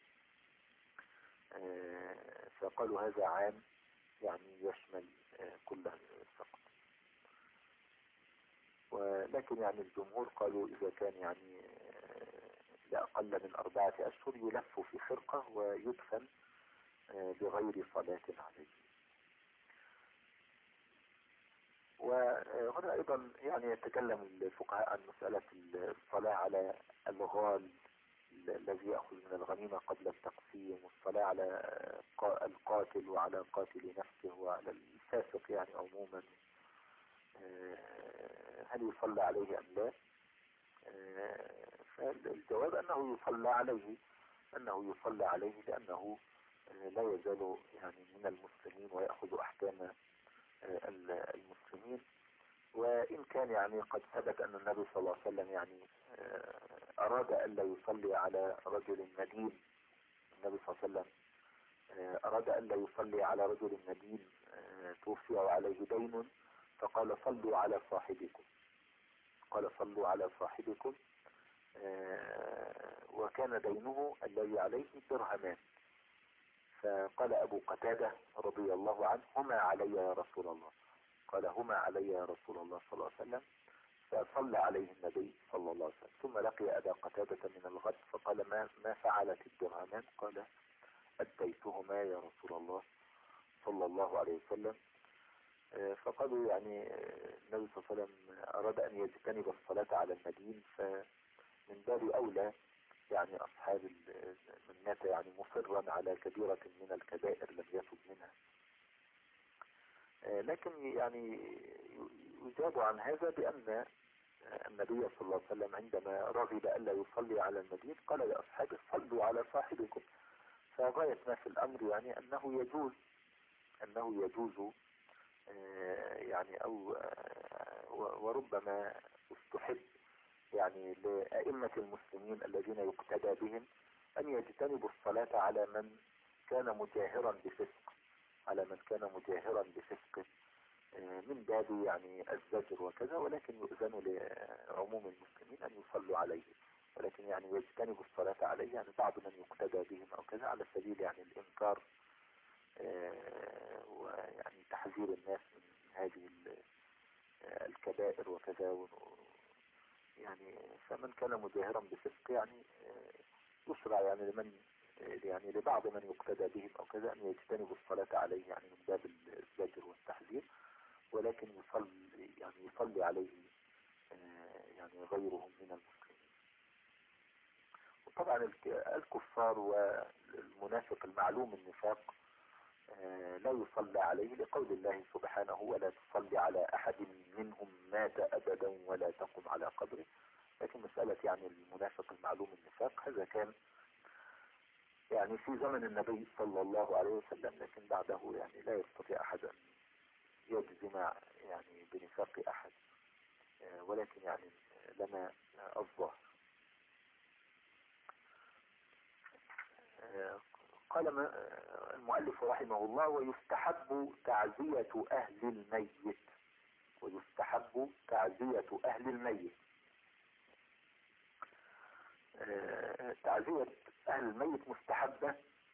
فقالوا هذا عام يعني يشمل كل السقط. ولكن يعني الجمهور قالوا إذا كان يعني لأقل من 4 أشهر يلف في خرقة ويدفن بغير صلاة عليه. وهنا أيضا يعني يتكلم الفقهاء عن مسألة الصلاة على الغال الذي يأخذ من الغنيمة قبل التقسيم، والصلاة على القاتل وعلى قاتل نفسه وعلى الفاسق يعني عموما، هل يصلى عليه أم لا؟ فالجواب أنه يصلى عليه، لأنه لا يزال يعني من المسلمين ويأخذ أحكام المسلمين. وإن كان يعني قد ثبت أن النبي صلى الله عليه وسلم يعني أراد أن لا يصلي على رجل مدين، النبي صلى الله عليه وسلم أراد أن لا يصلي على رجل مدين توفي وعليه دين، فقال صلوا على صاحبكم، وكان دينه الذي عليه درهمان، فقال أبو قتادة رضي الله عنه هما علي يا رسول الله، قال هما علي يا رسول الله صلى الله عليه وسلم، فصلى عليه النبي صلى الله عليه وسلم. ثم لقي أبا قتادة من الغد فقال ما فعلت الدرهمان؟ قال أديتهما يا رسول الله صلى الله عليه وسلم. فقالوا يعني النبي صلى الله عليه وسلم أراد أن يجتنب الصلاة على المدين، فمن باب أولى يعني أصحاب من مات يعني مصرا على كبيرة من الكبائر لم يتب منها. لكن يعني يجاب عن هذا بأن النبي صلى الله عليه وسلم عندما رغب ألا يصلي على المدين قال لأصحابه صلوا على صاحبكم. فغاية ما في الأمر يعني أنه يجوز يعني أو وربما استحب يعني لأئمة المسلمين الذين يقتدى بهم أن يجتنبوا الصلاة على من كان مجاهرا بفسق من باب يعني الزجر وكذا، ولكن يؤذن لعموم المسلمين أن يصلوا عليه، ولكن يعني يجتنبوا الصلاة عليه يعني بعض من يقتدى بهم أو كذا على سبيل يعني الإنكار ويعني تحذير الناس من هذه الكبائر وكذا. يعني فمن كان مجاهرا بفسق يعني يشرع يعني لبعض من يقتدى بهم او كذا ان يجتنبوا الصلاة عليه يعني من باب الزجر والتحذير، ولكن يصلي عليه يعني غيرهم من المسلمين. وطبعا الكفار والمنافق المعلوم النفاق لا يصلى عليه لقول الله سبحانه ولا تصلي على أحد منهم مات أبدا ولا تقم على قبره. لكن مسألة يعني المنافق المعلوم النفاق هذا كان يعني في زمن النبي صلى الله عليه وسلم، لكن بعده يعني لا يستطيع أحد أن يجزم يعني بنفاق أحد، ولكن يعني لنا الظاهر. قال المؤلف رحمه الله ويستحب تعزية أهل الميت. تعزية أهل الميت مستحبة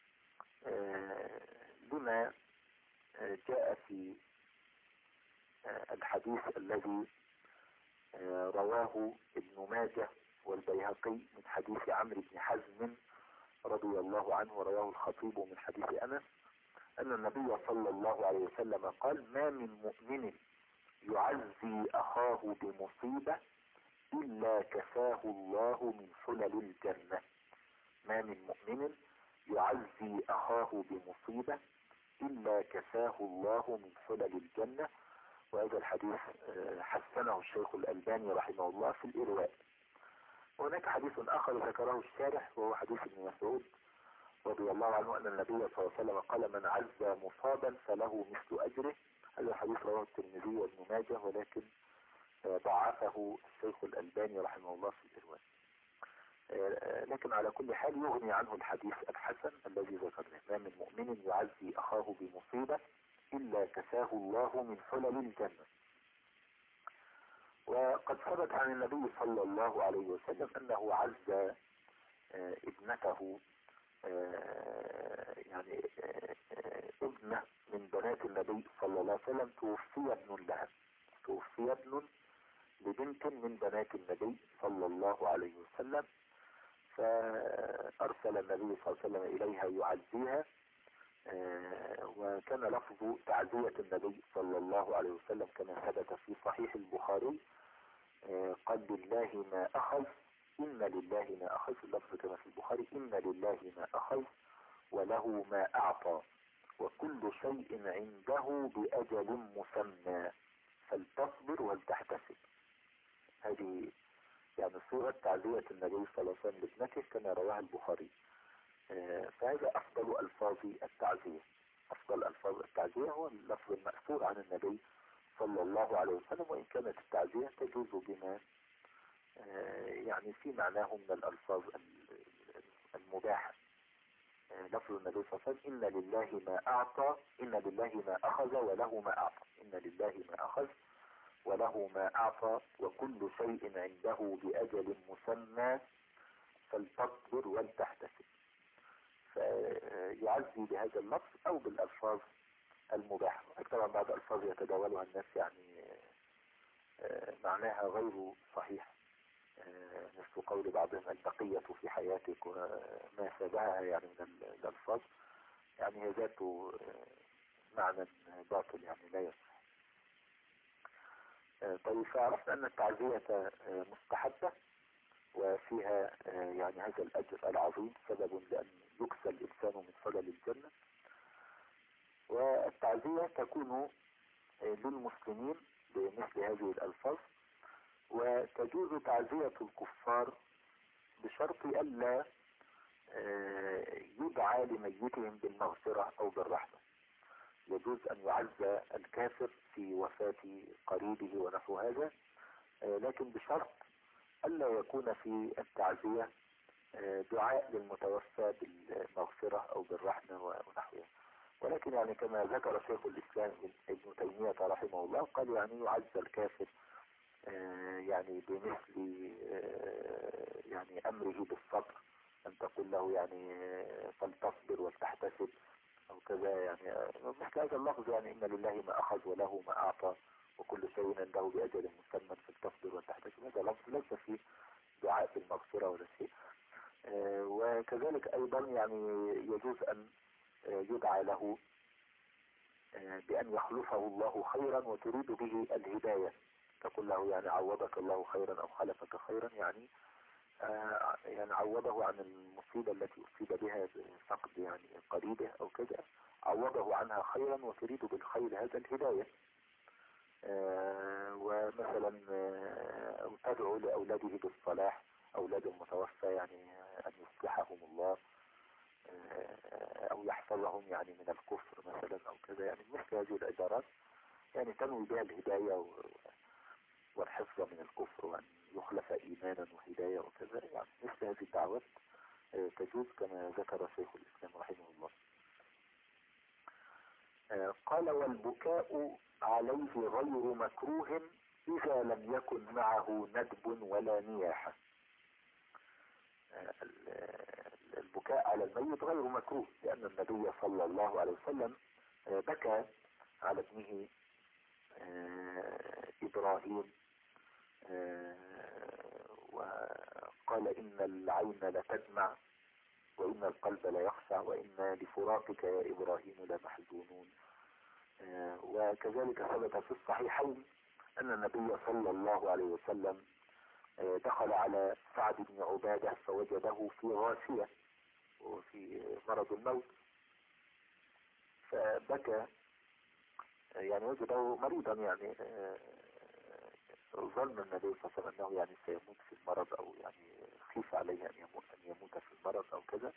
لما جاء في الحديث الذي رواه ابن ماجه والبيهقي من حديث عمرو بن حزم رضي الله عنه، ورواه الخطيب من حديث أنس أن النبي صلى الله عليه وسلم قال ما من مؤمن يعزي أخاه بمصيبة إلا كفاه الله من حلل الجنة. ما من مؤمن يعزي أخاه بمصيبة إلا كفاه الله من حلل الجنة. وهذا الحديث حسنه الشيخ الألباني رحمه الله في الإرواء. وهناك حديث آخر ذكره الشارح وهو حديث ابن مسعود رضي الله عنه أن النبي صلى الله عليه وسلم قال: من عز مصابا فله مثل أجره. هذا الحديث رواه الترمذي وابن ماجه، ولكن ضعفه الشيخ الألباني رحمه الله في الإرواء. لكن على كل حال يغني عنه الحديث الحسن الذي ذكرناه: ما من مؤمن يعزي أخاه بمصيبة إلا كساه الله من حلل الجنة. وقد ثبت عن النبي صلى الله عليه وسلم أنه عز ابنته، يعني ابنة من بنات النبي صلى الله عليه وسلم توفي ابن لها، توفي ابن لبنت من بنات النبي صلى الله عليه وسلم، فأرسل النبي صلى الله عليه وسلم إليها يعزيها. وكان لفظ تعزية النبي صلى الله عليه وسلم كما ثبت في صحيح البخاري: قال: لله ما أخذ، إن لله ما أخذ. اللفظ كما في البخاري: إن لله ما أخذ وله ما أعطى وكل شيء عنده بأجل مسمى فلتصبر ولتحتسب. هذه يعني صورة تعزية النبي صلى الله عليه وسلم لابنته كما رواها البخاري. فهذا أفضل ألفاظ التعزية. أفضل ألفاظ التعزية هو اللفظ المأثور عن النبي صلى الله عليه وسلم، وإن كانت التعزية تجوز بما يعني في معناه من الألفاظ المباحة. لفظ النبي صلى الله عليه وسلم: إن لله ما أعطى، إن لله ما أخذ وله ما أعطى، إن لله ما أخذ وله ما أعطى وكل شيء عنده بأجل مسمى فلتصبر ولتحتسب. فيعزي بهذا اللفظ أو بالألفاظ المباحة. طبعا بعض الألفاظ يتداولها الناس يعني معناها غير صحيح، مثل قول بعضهم: البقية في حياتك وما شابهها يعني من الألفاظ، يعني هي ذات معنى باطل يعني لا يصح. طيب، فعرفنا أن التعزية مستحبة وفيها يعني هذا الأجر العظيم، سبب لأن يكسى الإنسان من حلل الجنة. والتعزية تكون للمسلمين بمثل هذه الألفاظ، وتجوز تعزية الكفار بشرط ألا يدعى لميتهم بالمغفرة أو بالرحمة. يجوز أن يعزى الكافر في وفاة قريبه ونحو هذا، لكن بشرط ألا يكون في التعزية دعاء للمتوفى بالمغفرة أو بالرحمة ونحوها. ولكن يعني كما ذكر شيخ الإسلام ابن تيمية رحمه الله، قال يعني يعزى الكافر يعني بمثل يعني أمره بالصبر، أن تقول له يعني فلتصبر ولتحتسب أو كذا، يعني مثل هذا اللفظ: يعني إن لله ما أخذ وله ما أعطى وكل شيء عنده بأجل مسمى فلتصبر ولتحتسب. هذا لفظ ليس فيه دعاء بالمغفرة ولا شيء. وكذلك أيضا يعني يجوز أن يدعى له بأن يخلفه الله خيرا وتريد به الهداية، تقول له يعني عوضك الله خيرا أو خلفك خيرا، يعني يعني عوضه عن المصيبة التي أصيب بها فقد يعني قريبه أو كذا، عوضه عنها خيرا وتريد بالخير هذا الهداية. ومثلا تدعو لأولاده بالصلاح، أولاد المتوفى يعني أن يصلحهم الله أو يحفظهم يعني من الكفر مثلا أو كذا، يعني مثل هذه العبارات يعني تنوي بها الهداية والحفظ من الكفر وأن يخلف إيمانا وهداية وكذا، يعني مثل هذه الدعوات تجوز كما ذكر شيخ الإسلام رحمه الله. قال: والبكاء عليه غير مكروه إذا لم يكن معه ندب ولا نياحة. البكاء على الميت غير مكروه، لأن النبي صلى الله عليه وسلم بكى على ابنه إبراهيم، وقال: إن العين لتدمع وإن القلب ليخشع وإنا لفراقك يا إبراهيم لمحزونون. وكذلك ثبت في الصحيحين أن النبي صلى الله عليه وسلم دخل على سعد بن عبادة فوجده في غاشية وفي مرض الموت، فبكى، يعني وجده مريضا، يعني ظن النبي صلى الله عليه وسلم أنه يعني سيموت في المرض، أو يعني خيف عليه أن يموت في المرض أو كذا.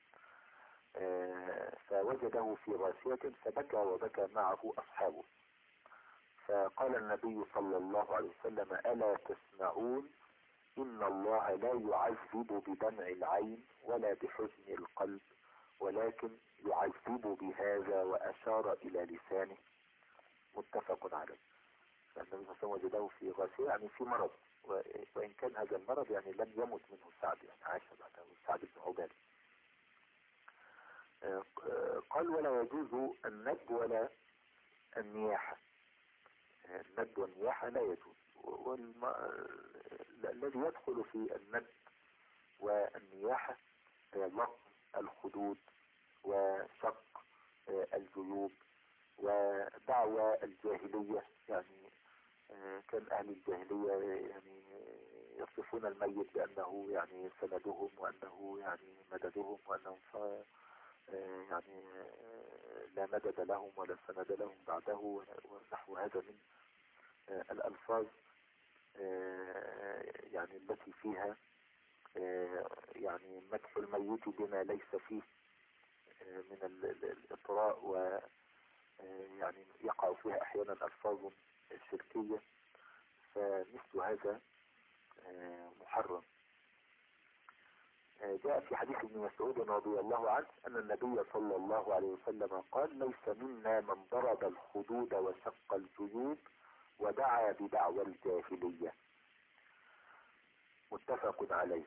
فوجده في غاشية فبكى وبكى معه أصحابه. فقال النبي صلى الله عليه وسلم: ألا تسمعون إن الله لا يعذب بدمع العين ولا بحزن القلب، ولكن يعذب بهذا، وأشار إلى لسانه. متفق عليه. فالنبي صلى الله عليه وسلم وجده في غاشية، يعني في مرض، وإن كان هذا المرض يعني لم يمت منه سعد، يعني عاش بعده سعد بن عبادة. قال: ولا يجوز الند ولا النياحة. الند والنياحة لا يجوز. الذي يدخل في الند والنياحة لطم الخدود وشق الجيوب ودعوى الجاهلية. يعني كان أهل الجاهلية يعني يصفون الميت بأنه يعني سندهم، وأنه يعني مددهم، وأنهم يعني لا مدد لهم ولا سند لهم بعده، ونحو هذا من الألفاظ يعني التي فيها يعني مدح الميت بما ليس فيه من الإطراء، و يعني يقع فيها أحيانا ألفاظ شركية، فمثل هذا محرم. جاء في حديث ابن مسعود رضي الله عنه أن النبي صلى الله عليه وسلم قال: ليس منا من ضرب الخدود وشق الجيوب ودعا بدعوى الجاهلية. متفق عليه.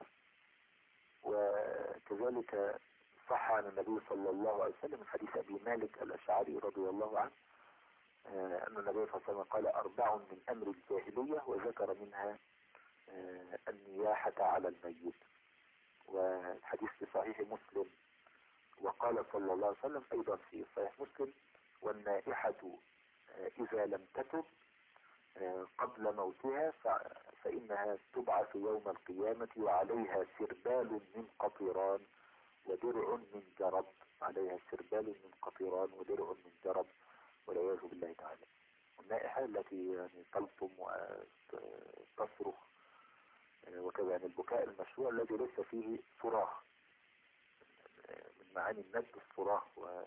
وكذلك صح عن النبي صلى الله عليه وسلم من حديث أبي مالك الأشعري رضي الله عنه أن النبي صلى الله عليه وسلم قال: 4 من أمر الجاهلية، وذكر منها النياحة على الميت. والحديث في صحيح مسلم. وقال صلى الله عليه وسلم أيضا في صحيح مسلم: والنائحة إذا لم تتب قبل موتها فإنها تبعث يوم القيامة وعليها سربال من قطران ودرع من جرب. عليها سربال من قطران ودرع من جرب، والعياذ بالله تعالى. النائحة التي يعني تلطم وتصرخ وكذا، يعني البكاء المشروع الذي ليس فيه صراخ. من معاني الند الصراخ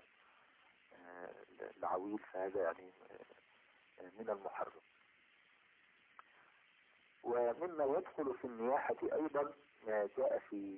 والعويل، فهذا يعني من المحرم. ومما يدخل في النياحة أيضا ما جاء في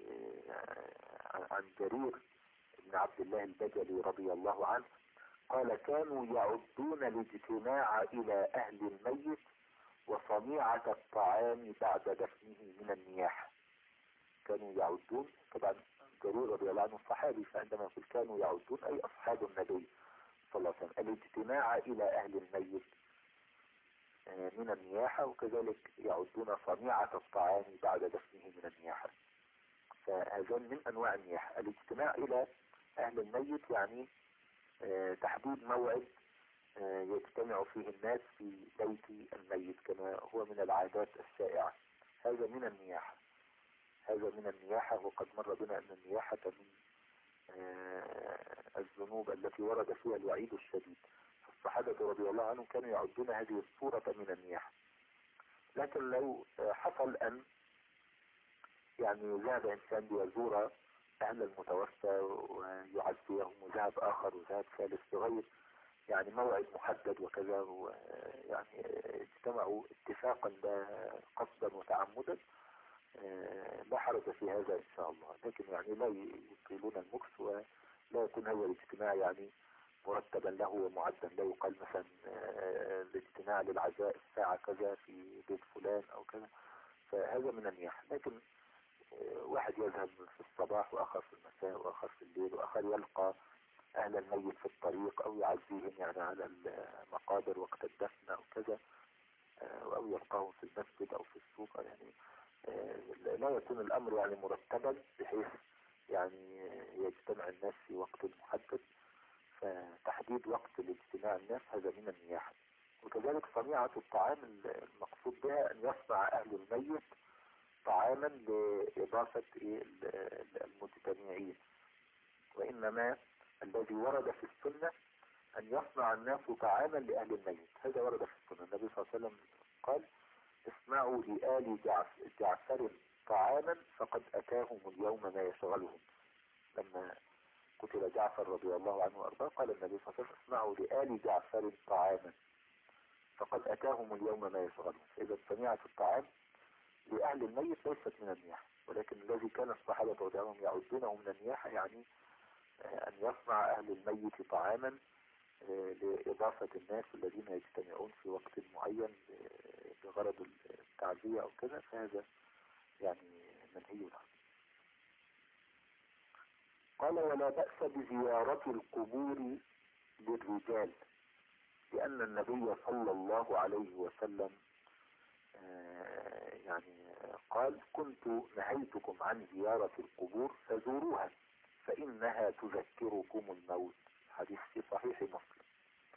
عن جرير بن عبد الله البجلي رضي الله عنه قال: كانوا يعدون الاجتماع إلى أهل الميت وصنيعة الطعام بعد دفنه من النياحة. كانوا يعدون، طبعا جرير رضي الله عنه الصحابي، فعندما يقول كانوا يعدون أي أصحاب النبي صلى الله عليه وسلم الاجتماع إلى أهل الميت من النياحة، وكذلك يعدون صنيعة الطعام بعد دفنه من النياحة. فهذا من أنواع النياحة. الاجتماع إلى أهل الميت يعني تحديد موعد يجتمع فيه الناس في بيت الميت كما هو من العادات الشائعة. هذا من النياحة. هذا من النياحة. وقد مر بنا أن النياحة من الذنوب التي ورد فيها الوعيد الشديد. الصحابة رضي الله عنهم كانوا يعدون هذه الصورة من النياحة. لكن لو حصل أن يعني ذهب إنسان ليزور أهل المتوفى ويعزيهم، وذهب آخر وذهب ثالث بغير يعني موعد محدد وكذا، يعني اجتمعوا اتفاقا لا قصدا وتعمدا، لا حرج في هذا إن شاء الله. لكن يعني لا يطيلون المكس، ولا يكون هذا الاجتماع يعني مرتبا له ومعدا. لا يقال مثلا الاجتماع للعزاء الساعة كذا في بيت فلان أو كذا، فهذا من النياحة. لكن واحد يذهب في الصباح وآخر في المساء وآخر في الليل، وآخر يلقى أهل الميت في الطريق أو يعزيهم يعني على المقابر وقت الدفن أو كذا، أو يلقاهم في المسجد أو في السوق، يعني لا يكون الأمر يعني مرتبا بحيث يعني يجتمع الناس في وقت محدد. فتحديد وقت لاجتماع الناس هذا من النياحة. وكذلك صنيعة الطعام المقصود بها أن يصنع أهل الميت طعاما لإضافة المجتمعين، وإنما الذي ورد في السنة أن يصنع الناس طعاما لأهل الميت. هذا ورد في السنة. النبي صلى الله عليه وسلم قال اصنعوا لآل جعفر طعاما فقد أتاهم اليوم ما يشغلهم. لما قتل جعفر رضي الله عنه وأرضاه قال النبي صلى الله عليه وسلم اصنعوا لآل جعفر طعاما فقد أتاهم اليوم ما يشغلهم. إذا صنيعة الطعام لأهل الميت ليست من النياحة، ولكن الذي كان الصحابة رضي الله عنهم يعدونه من النياحة يعني أن يصنع أهل الميت طعاما لإضافة الناس الذين يجتمعون في وقت معين بغرض التعزية أو كذا، فهذا يعني منهي عنه. قال ولا بأس بزيارة القبور للرجال، لأن النبي صلى الله عليه وسلم يعني قال كنت نهيتكم عن زيارة القبور فزوروها فإنها تذكركم الموت. حديث في صحيح مسلم.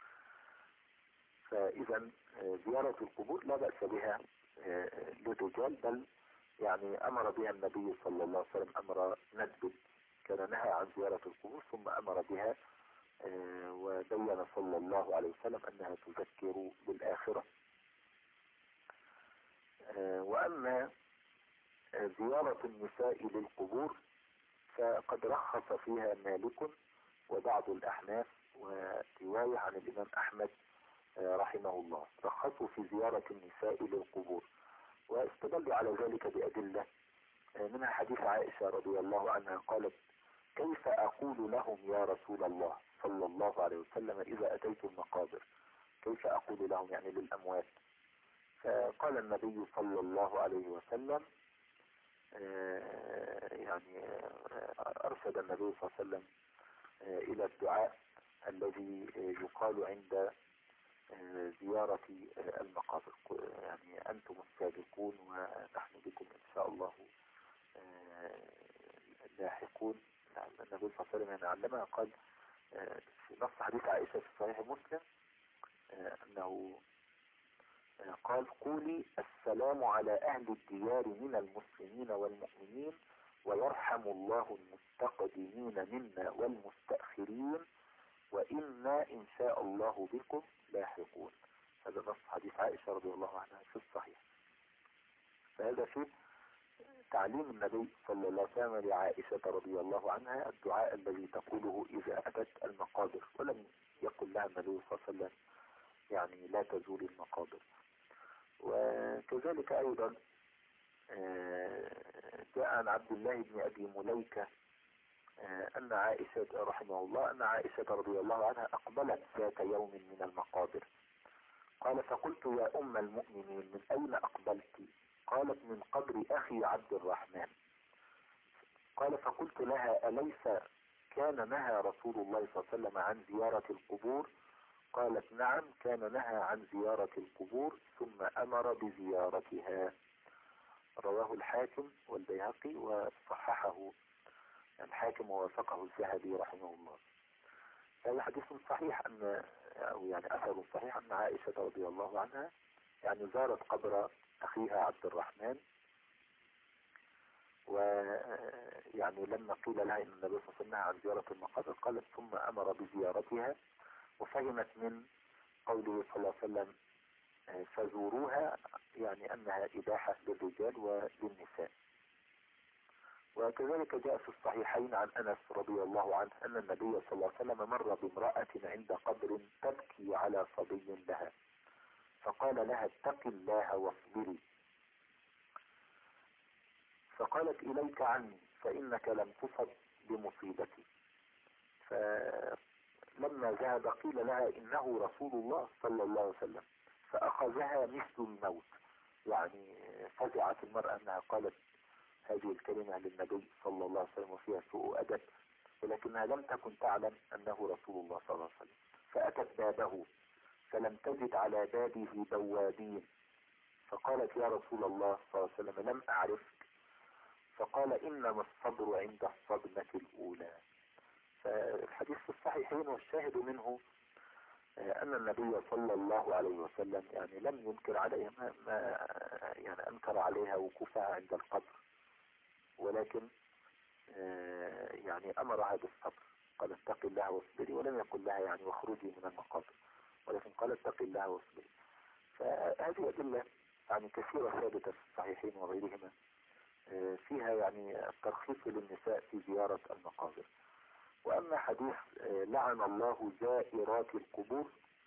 فإذا زيارة القبور لا بأس بها للرجال، بل يعني أمر بها النبي صلى الله عليه وسلم أمر ندب، كان نهى عن زيارة القبور ثم أمر بها، وبين صلى الله عليه وسلم أنها تذكر بالآخرة. وأما زيارة النساء للقبور فقد رخص فيها مالك وبعض الأحناف ورواية عن الإمام أحمد رحمه الله، رخصوا في زيارة النساء للقبور، واستدلوا على ذلك بأدلة، منها حديث عائشة رضي الله عنها قالت كيف أقول لهم يا رسول الله صلى الله عليه وسلم إذا أتيت المقابر، كيف أقول لهم يعني للأموات؟ فقال النبي صلى الله عليه وسلم يعني أرشد النبي صلى الله عليه وسلم إلى الدعاء الذي يقال عند زيارة المقابر، يعني أنتم السابقون ونحن بكم إن شاء الله لاحقون. النبي صلى الله عليه وسلم علمها، قال في نص حديث عائشة في صحيح مسلم أنه قال قولي السلام على أهل الديار من المسلمين والمؤمنين ويرحم الله المستقدمين منا والمستأخرين وإنا إن شاء الله بكم لاحقون. هذا نص حديث عائشة رضي الله عنها في الصحيح. فهذا في تعليم النبي صلى الله عليه وسلم لعائشة رضي الله عنها الدعاء الذي تقوله إذا أتت المقابر، ولم يقل لها النبي صلى الله عليه وسلم يعني لا تزول المقابر. وكذلك أيضا جاء عن عبد الله بن أبي مليكة أن عائشة رحمه الله أن عائشة رضي الله عنها أقبلت ذات يوم من المقابر، قال فقلت يا أم المؤمنين من أين أقبلت؟ قالت من قبر أخي عبد الرحمن. قال فقلت لها أليس كان نهى رسول الله صلى الله عليه وسلم عن زيارة القبور؟ قالت نعم كان نهى عن زيارة القبور ثم أمر بزيارتها. رواه الحاكم والبيهقي وصححه الحاكم ووافقه الذهبي رحمه الله. هذا حديث صحيح أو يعني أثر صحيح أن عائشة رضي الله عنها يعني زارت قبر أخيها عبد الرحمن، ويعني لما قيل لها إن النبي صلى الله عليه وسلم عن زيارة المقابر قالت ثم أمر بزيارتها، وفهمت من قوله صلى الله عليه وسلم فزوروها يعني أنها إباحة للرجال وللنساء. وكذلك جاء في الصحيحين عن أنس رضي الله عنه أن النبي صلى الله عليه وسلم مر بامرأة عند قبر تبكي على صبي لها، فقال لها اتق الله واصبري، فقالت إليك عني فإنك لم تصب بمصيبتي. فلما ذهب قيل لها إنه رسول الله صلى الله عليه وسلم، فأخذها مثل الموت، يعني فزعت المرأة أنها قالت هذه الكلمة للنبي صلى الله عليه وسلم وفيها سوء أدب، ولكنها لم تكن تعلم أنه رسول الله صلى الله عليه وسلم. فأتت بابه فلم تجد على بابه بوابين، فقالت يا رسول الله صلى الله عليه وسلم لم أعرفك، فقال إنما الصبر عند الصدمة الأولى. فالحديث في الصحيحين والشاهد منه أن النبي صلى الله عليه وسلم يعني لم ينكر عليها ما يعني أنكر عليها وقوفها عند القبر، ولكن يعني أمرها بالصبر، قال اتق الله واصبري، ولم يقل لها يعني واخرجي من المقابر، ولكن قال اتق الله واصبري. فهذه أدلة يعني كثيرة ثابتة في الصحيحين وغيرهما فيها يعني الترخيص للنساء في زيارة المقابر. وأما حديث لعن الله زائرات القبور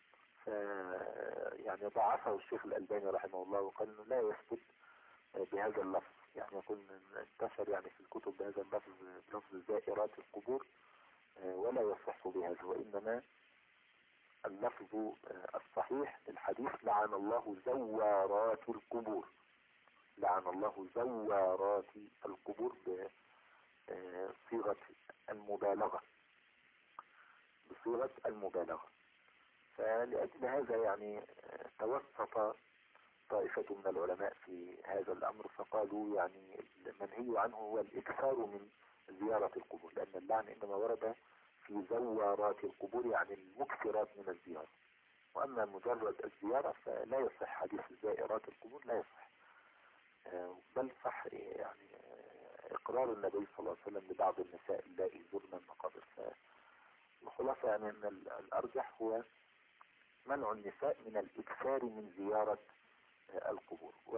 يعني ضعفه الشيخ الألباني رحمه الله، وقال انه لا يثبت بهذا اللفظ، يعني يكون انتشر يعني في الكتب بهذا اللفظ، لفظ زائرات القبور، ولا يصح بهذا، وإنما اللفظ الصحيح للحديث لعن الله زوارات القبور، لعن الله زوارات القبور بصيغة المبالغة، بصيغة المبالغة. فلأجل هذا يعني توسط طائفة من العلماء في هذا الأمر، فقالوا يعني المنهي عنه هو الإكثار من زيارة القبور، لأن اللعن إنما ورد في زوارات القبور يعني المكثرات من الزيارة، وأما مجرد الزيارة فلا يصح. حديث زائرات القبور لا يصح، بل صح يعني إقرار النبي صلى الله عليه وسلم لبعض النساء اللائي زرن المقابر. فالخلاصة يعني أن الأرجح هو منع النساء من الإكثار من زيارة القبور. و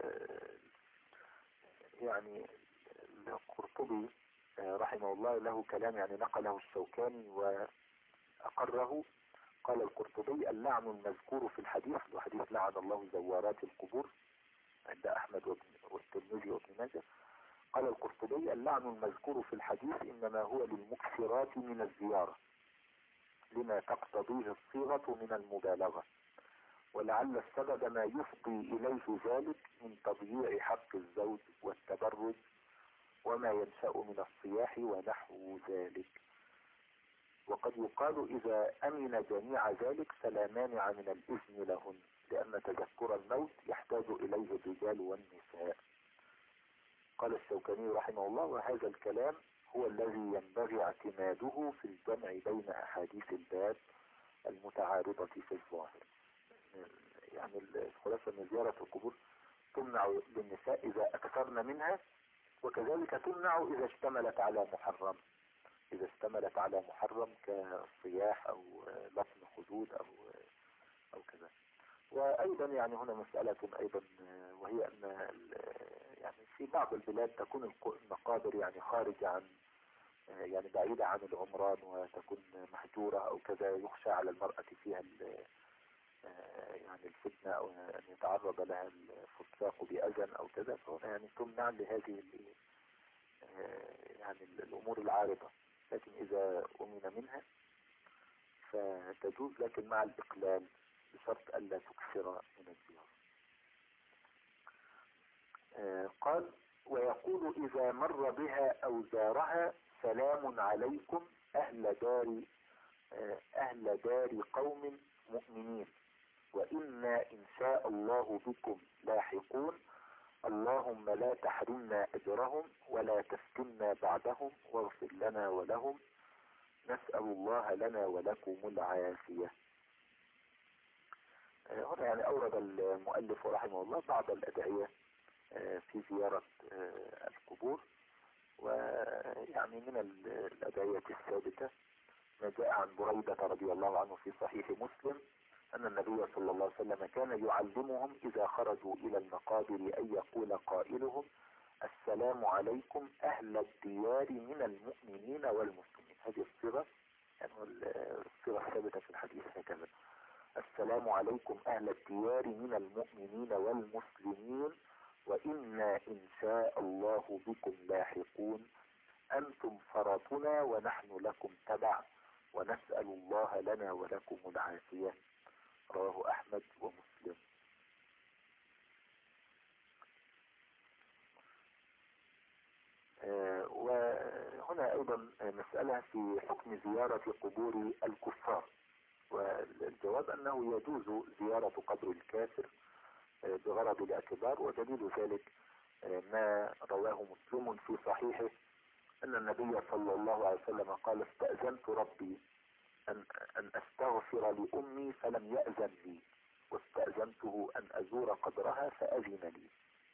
يعني القرطبي رحمه الله له كلام يعني نقله الشوكاني وأقره. قال القرطبي اللعن المذكور في الحديث، وحديث لعن الله زوارات القبور عند أحمد والترمذي وابن ماجه، قال القرطبي اللعن المذكور في الحديث إنما هو للمكثرات من الزيارة لما تقتضيه الصيغة من المبالغة، ولعل السبب ما يفضي إليه ذلك من تضييع حق الزوج والتبرج وما ينشأ من الصياح ونحو ذلك. وقد يقال إذا أمن جميع ذلك فلا مانع من الإذن لهن، لأن تذكر الموت يحتاج إليه الرجال والنساء. قال الشوكاني رحمه الله وهذا الكلام هو الذي ينبغي اعتماده في الجمع بين أحاديث الباب المتعارضة في الظاهر. يعني الخلاصة من زيارة القبور تمنع للنساء إذا أكثرن منها، وكذلك تمنع إذا اشتملت على محرم، إذا اشتملت على محرم كالصياح أو لطم خدود أو كذا. وأيضا يعني هنا مسألة أيضا، وهي أن يعني في بعض البلاد تكون المقابر يعني خارجة عن يعني بعيدة عن العمران وتكون محجورة أو كذا، يخشى على المرأة فيها يعني الفتنة أو أن يتعرض لها الفساق بأذى أو كذا، فهنا يعني تمنع لهذه يعني الأمور العارضة. لكن إذا أمن منها فتجوز، لكن مع الإقلال بشرط ألا تكثر من الزيارة. قال ويقول إذا مر بها أو زارها سلام عليكم أهل دار قوم مؤمنين وإنا إن شاء الله بكم لاحقون، اللهم لا تحرمنا أجرهم ولا تفتنا بعدهم واغفر لنا ولهم، نسأل الله لنا ولكم العافية. هنا يعني أورد المؤلف رحمه الله بعض الأدعية في زيارة القبور، ويعني من الأدعية الثابتة ما جاء عن بريدة رضي الله عنه في صحيح مسلم أن النبي صلى الله عليه وسلم كان يعلمهم إذا خرجوا إلى المقابر أن يقول قائلهم السلام عليكم أهل الديار من المؤمنين والمسلمين. هذه الصيغة يعني الصيغة الثابتة في الحديث هكذا: السلام عليكم أهل الديار من المؤمنين والمسلمين وإنا إن شاء الله بكم لاحقون، أنتم فرطنا ونحن لكم تبع، ونسأل الله لنا ولكم العافية. رواه أحمد ومسلم. وهنا أيضا مسألة في حكم زيارة قبور الكفار، والجواب أنه يجوز زيارة قبر الكافر بغرض الاعتبار، ودليل ذلك ما رواه مسلم في صحيحه أن النبي صلى الله عليه وسلم قال استأذنت ربي أن, أن أستغفر لأمي فلم يأذن لي، واستأذنته أن أزور قبرها فأذن لي.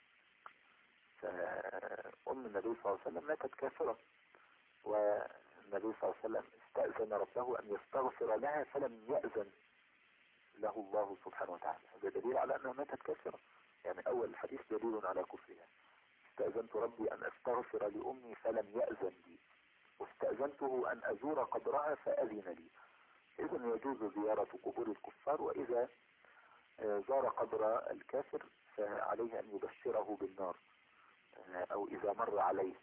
فأم النبي صلى الله عليه وسلم ماتت كافرة، والنبي صلى الله عليه وسلم استأذن ربه أن يستغفر لها فلم يأذن له الله سبحانه وتعالى. هذا دليل على أنها ماتت كافرة، يعني أول الحديث دليل على كفرها. استأذنت ربي أن أستغفر لأمي فلم يأذن لي، واستأذنته أن أزور قبرها فأذن لي. إذن يجوز زيارة قبور الكفار، وإذا زار قبر الكافر فعليه أن يبشره بالنار، أو إذا مر عليه،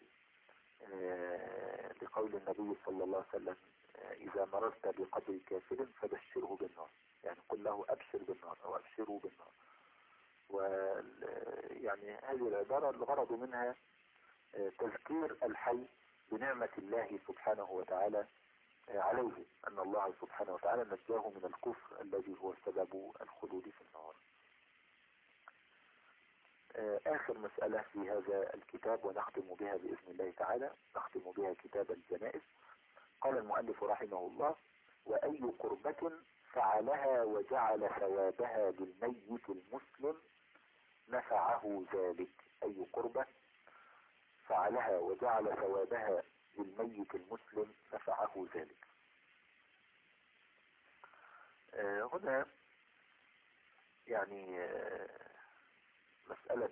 لقول النبي صلى الله عليه وسلم إذا مررت بقبر كافر فبشره بالنار، يعني قل له أبشر بالنار أو أبشره بالنار. ويعني هذه العبارة الغرض منها تذكير الحي بنعمة الله سبحانه وتعالى عليه، أن الله سبحانه وتعالى نجاه من الكفر الذي هو سبب الخلود في النار. آخر مسألة في هذا الكتاب ونختم بها بإذن الله تعالى، نختم بها كتاب الجنائز. قال المؤلف رحمه الله: وأي قربة فعلها وجعل ثوابها للميت المسلم نفعه ذلك. أي قربة فعلها وجعل ثوابها للميت المسلم نفعه ذلك. هنا يعني مسألة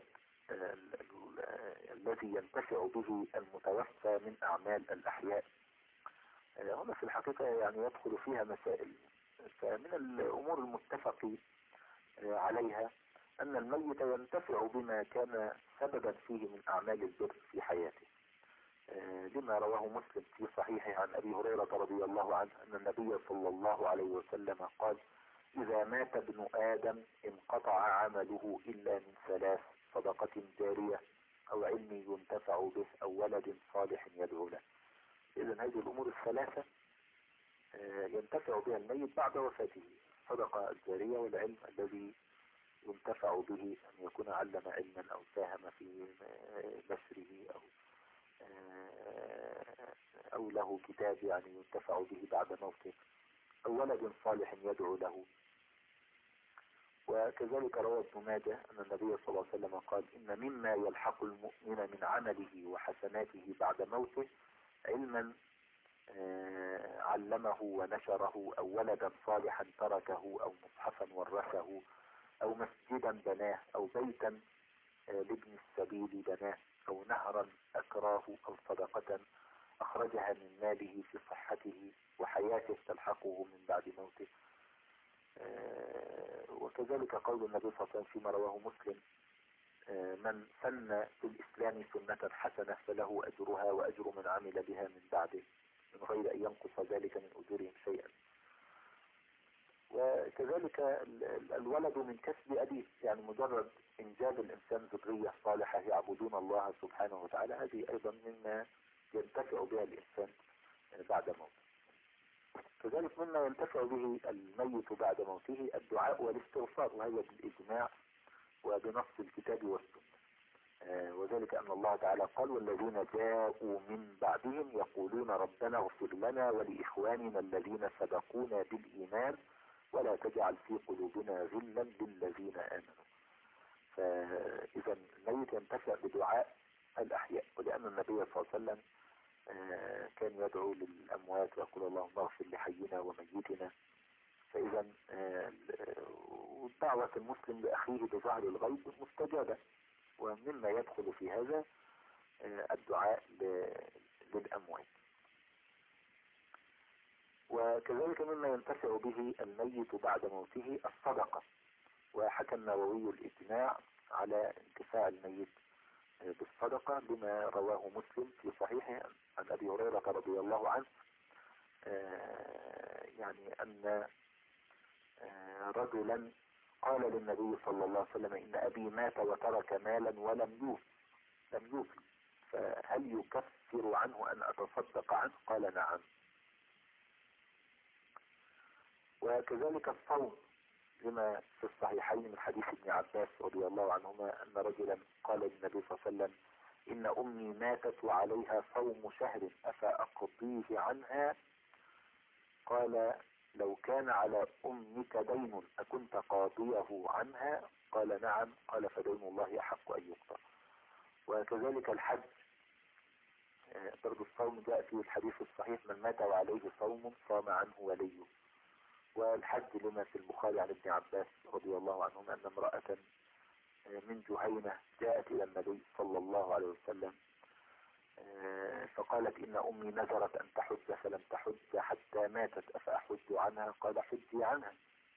الذي ينتفع به المتوفى من أعمال الأحياء، هنا في الحقيقة يعني يدخل فيها مسائل. فمن الأمور المتفق عليها أن الميت ينتفع بما كان سببا فيه من أعمال البر في حياته، لما رواه مسلم في صحيحه عن أبي هريرة رضي الله عنه أن النبي صلى الله عليه وسلم قال: إذا مات ابن آدم انقطع عمله إلا من ثلاث: صدقة جارية، أو علم ينتفع به، أو ولد صالح يدعو له. إذن هذه الأمور الثلاثة ينتفع بها الميت بعد وفاته: الصدقة الجارية، والعلم الذي ينتفع به، أن يكون علم علما أو ساهم في نشره، أو له كتاب يعني ينتفع به بعد موته، أو ولد صالح يدعو له. وكذلك روى ابن ماجه أن النبي صلى الله عليه وسلم قال: إن مما يلحق المؤمن من عمله وحسناته بعد موته علما علمه ونشره، أو ولدا صالحا تركه، أو مصحفا ورثه، أو مسجدا بناه، أو بيتا لابن السبيل بناه، أو نهرا أكراه، أو صدقة أخرجها من ماله في صحته وحياته تلحقه من بعد موته. وكذلك قول النبي صلى الله عليه وسلم فيما رواه مسلم: من سن في الإسلام سنة حسنة فله أجرها وأجر من عمل بها من بعده من غير أن ينقص ذلك من أجورهم شيئا. وكذلك الولد من كسب أبيه، يعني مجرد إنجاب الإنسان ذرية صالحة يعبدون الله سبحانه وتعالى، هذه أيضا مما ينتفع بها الإنسان بعد موته. كذلك مما ينتفع به الميت بعد موته الدعاء والاستغفار، وهي بالإجماع وبنص الكتاب والسنة. وذلك أن الله تعالى قال: والذين جاءوا من بعدهم يقولون ربنا اغفر لنا ولإخواننا الذين سبقونا بالإيمان ولا تجعل في قلوبنا غلا للذين آمنوا. فإذا الميت ينتفع بدعاء الأحياء، ولأن النبي صلى الله عليه وسلم كان يدعو للأموات ويقول: اللهم اغفر لحينا وميتنا. فإذا دعوة المسلم لأخيه بظهر الغيب مستجابة، ومما يدخل في هذا الدعاء للأموات. وكذلك مما ينتفع به الميت بعد موته الصدقة، وحكى النووي الإجماع على انتفاع الميت بالصدقة لما رواه مسلم في صحيحه عن أبي هريرة رضي الله عنه يعني أن رجلا قال للنبي صلى الله عليه وسلم: إن أبي مات وترك مالا ولم يوفي، فهل يكفر عنه أن أتصدق عنه؟ قال: نعم. وكذلك الصوم لما في الصحيحين من حديث ابن عباس رضي الله عنهما أن رجلا قال للنبي صلى الله عليه وسلم: إن أمي ماتت وعليها صوم شهر أفأقضيه عنها؟ قال: لو كان على أمك دين أكنت قاضيه عنها؟ قال نعم. قال فدين الله أحق أن يقضى. وكذلك الحج، برضو الصوم جاء في الحديث الصحيح: من مات وعليه صوم صام عنه وليه. والحج لما في البخاري عن ابن عباس رضي الله عنهما أن امرأة من جهينة جاءت إلى النبي صلى الله عليه وسلم فقالت: إن أمي نذرت أن تحج فلم تحج حتى ماتت، أفأحج عنها؟ قال: حجي عنها.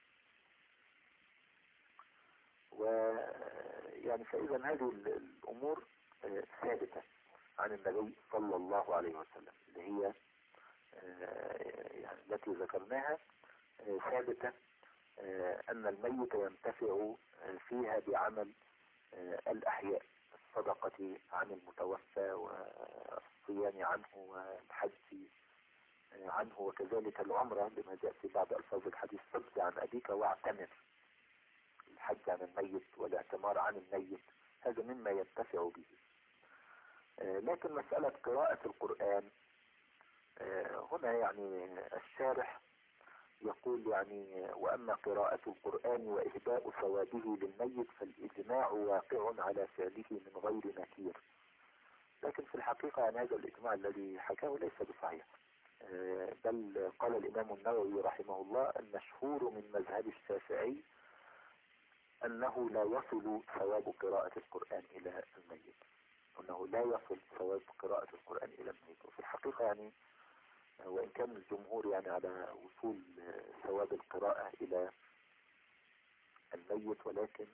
ويعني فإذا هذه الأمور ثابتة عن النبي صلى الله عليه وسلم، اللي هي يعني التي ذكرناها ثابتة، أن الميت ينتفع فيها بعمل الأحياء، الصدقة عن المتوفى والصيام عنه والحج عنه، وكذلك العمرة لما جاء في بعض ألفاظ الحديث: صد عن أبيك واعتمر. الحج عن الميت والاعتمار عن الميت هذا مما ينتفع به. لكن مسألة قراءة القرآن هنا يعني الشارح يقول يعني: وأما قراءة القرآن وإهداء ثوابه للميت فالإجماع واقع على فعله من غير نكير. لكن في الحقيقة يعني هذا الإجماع الذي حكاه ليس بصحيح، بل قال الإمام النووي رحمه الله: المشهور من مذهب الشافعي أنه لا يصل ثواب قراءة القرآن إلى الميت، أنه لا يصل ثواب قراءة القرآن إلى الميت. وفي الحقيقة يعني وإن كان الجمهور يعني على وصول ثواب القراءة إلى الميت، ولكن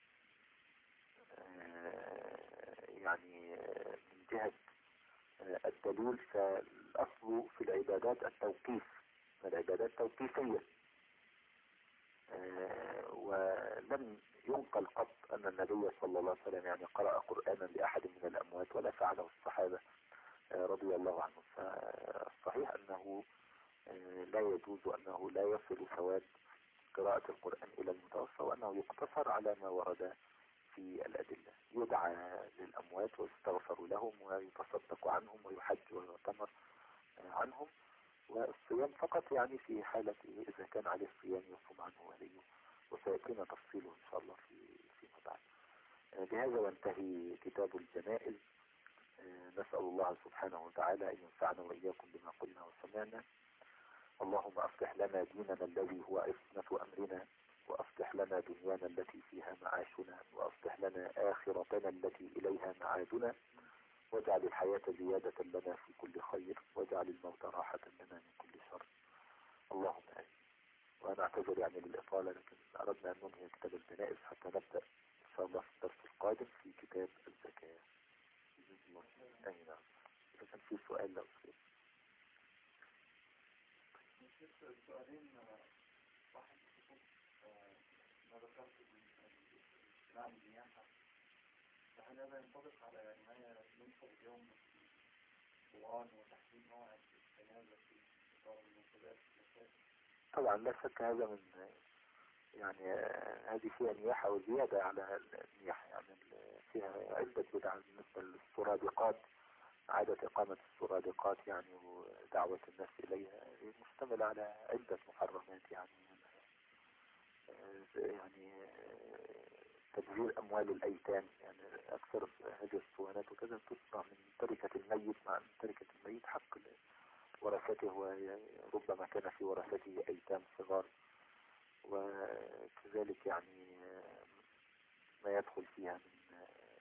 يعني من جهة الدليل فالأصل في العبادات التوقيف، العبادات توقيفية، ولم ينقل قط أن النبي صلى الله عليه وسلم يعني قرأ قرآنا لأحد من الأموات، ولا فعله الصحابة رضي الله عنهم. فالصحيح أنه لا يجوز، أنه لا يصل ثواب قراءة القرآن إلى المتوفى، وأنه يقتصر على ما ورد في الأدلة: يدعى للأموات ويستغفر لهم ويتصدق عنهم ويحج ويعتمر عنهم، والصيام فقط يعني في حالة إذا كان عليه الصيام يصوم عنه وليه، وسيأتينا تفصيله إن شاء الله فيما بعد. بهذا وانتهي كتاب الجنائز. نسأل الله سبحانه وتعالى أن ينفعنا وإياكم بما قلنا وسمعنا. اللهم أصلح لنا ديننا الذي هو عصمة أمرنا، وأصلح لنا دنيانا التي فيها معاشنا، وأصلح لنا آخرتنا التي إليها معادنا، واجعل الحياة زيادة لنا في كل خير، واجعل الموت راحة لنا من كل شر. اللهم آمين. وأنا أعتذر يعني للإطالة، لكن أردنا أن ننهي كتاب الجنائز حتى نبدأ إن شاء الله في الدرس القادم في كتاب الزكاة. أي نعم. إذا كان في سؤال لو سؤال. السؤالين واحد بخصوص ما ذكرت من الاجتماع النياحة، فهل هذا ينطبق على ما ينصب اليوم القرآن وتحديد موعد الجنازة في إطار المناسبات المساجد؟ طبعا لا شك هذا من يعني هذه فيها نياحة وزيادة على النياحة، يعني فيها عدة بدع بالنسبة للسرادقات، عادة إقامة السرادقات يعني ودعوة الناس إليها مشتملة على عدة محرمات، يعني تبذير أموال الأيتام، يعني أكثر هذه الصوانات وكذا تصنع من تركة الميت، مع تركة الميت حق ورثته، وربما كان في ورثته أيتام صغار، وكذلك يعني ما يدخل فيها من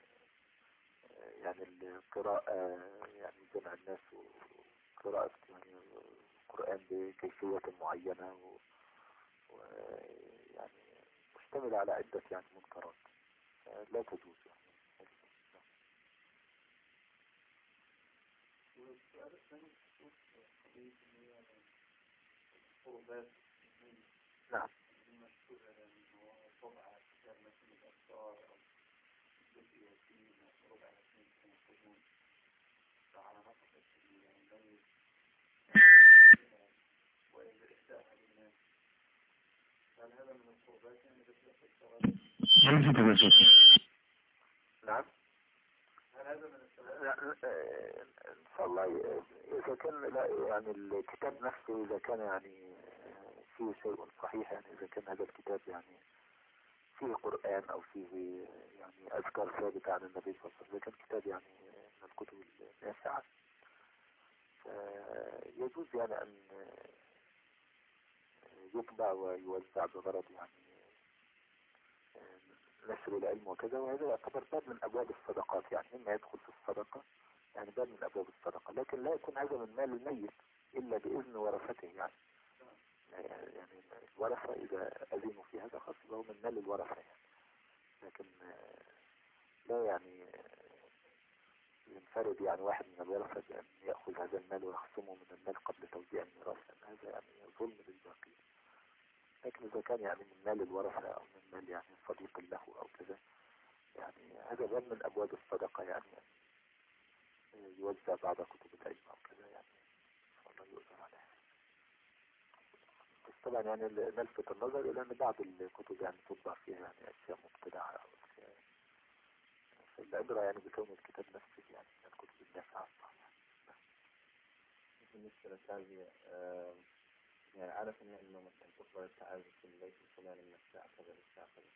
يعني القراءة، يعني جمع الناس وقراءة يعني القرآن بكيفية معينة، ويعني مشتمل على عدة يعني منكرات لا تجوز يعني. والسؤال الثاني بخصوص قضية القربات. نعم. المشهور أنه هو طبع كتاب مثل الأبصار أو جزء ياسين أو ربع ياسين كما يقولون، فعلى نفقة الميت وإهداءها للناس، هل هذا من القربات يعني بثلاث الثواب؟ نعم. هل هذا من الثواب؟ إن شاء الله إذا كان لا يعني الكتاب نفسه إذا كان يعني فيه شيء صحيح، يعني إذا كان هذا الكتاب يعني فيه قرآن أو فيه يعني أذكار ثابتة عن النبي صلى الله عليه وسلم، إذا كان كتاب يعني من الكتب النافعة، يجوز يعني أن يطبع ويوزع بغرض يعني نشر العلم وكذا. وهذا يعتبر باب من أبواب الصدقات، يعني مما يدخل في الصدقة، يعني باب من أبواب الصدقة، لكن لا يكون هذا من مال الميت إلا بإذن ورثته. يعني الورثة إذا أذنوا في هذا خاص له من مال الورثة يعني. لكن لا يعني ينفرد يعني واحد من الورثة بأن يأخذ هذا المال ويخصمه من المال قبل توزيع الميراث، يعني هذا يعني ظلم للباقي. لكن إذا كان يعني من مال الورثة أو من مال يعني صديق له أو كذا، يعني هذا باب من أبواب الصدقة، يعني يوزع بعض كتب العلم أو كذا، يعني الله يؤثر عليه. بس طبعا يعني نلفت النظر إلى أن بعض الكتب يعني تطبع فيها يعني أشياء مبتدعة أو أشياء، فالعبرة يعني بكون الكتاب نفسه يعني من الكتب النافعة الصحيحة. بالنسبة للتعزية يعني عارف إنه مثلا تقبل التعازي في الليل الفلاني من الساعة كذا للساعة كذا،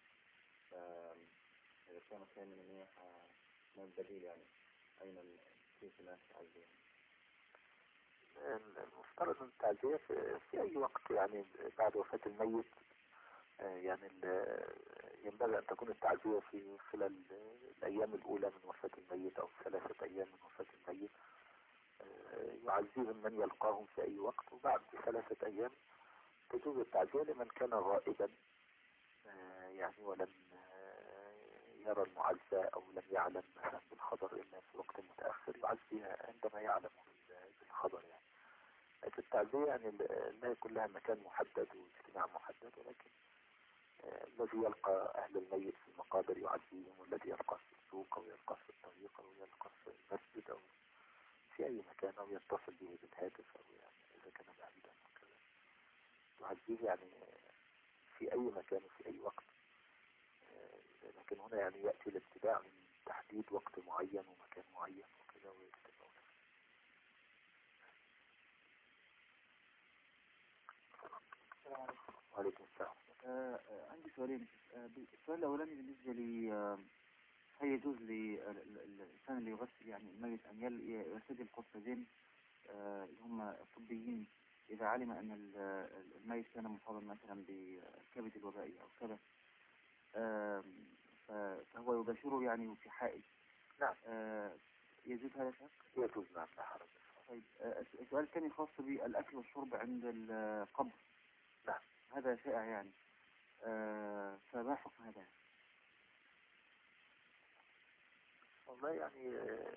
فإذا كان خير من المنيحة ما البديل يعني أين كيف الناس تعزي؟ المفترض أن التعزية في أي وقت يعني بعد وفاة الميت، يعني ينبغي أن تكون التعزية في خلال الأيام الأولى من وفاة الميت أو 3 أيام من وفاة الميت، يعزيهم من يلقاهم في أي وقت. وبعد 3 أيام تجوز التعزية لمن كان غائبا يعني ولم يرى المعزى أو لم يعلم مثلا بالخبر إلا في وقت متأخر، يعزيها عندما يعلم بالخبر يعني. لكن التعزية يعني لا يكون لها مكان محدد واجتماع محدد، ولكن الذي يلقى أهل الميت في المقابر يعزيهم، والذي يلقى في السوق أو يلقى في الطريق أو يلقى في المسجد أو في أي مكان أو يتصل به بالهاتف أو يعني إذا كان بعيدا أو كذا يعزيه يعني في أي مكان وفي أي وقت. لكن هنا يعني يأتي الابتداع من تحديد وقت معين ومكان معين وكذا ويجتمعون. السلام عليكم. وعليكم السلام. عندي سؤالين. السؤال الأولاني بالنسبة لي هل يجوز للإنسان اللي يغسل يعني الميت أن يرتدي القفازين اللي هم الطبيين إذا علم أن الميت كان مصابا مثلا بالكبد الوبائي أو كذا، فهو يباشره يعني في حائل؟ نعم. يجوز هذا الشيء؟ يجوز، نعم، لا حرج. طيب السؤال الثاني خاص بالأكل والشرب عند القبر. نعم. هذا شائع يعني، فما حكم هذا؟ والله يعني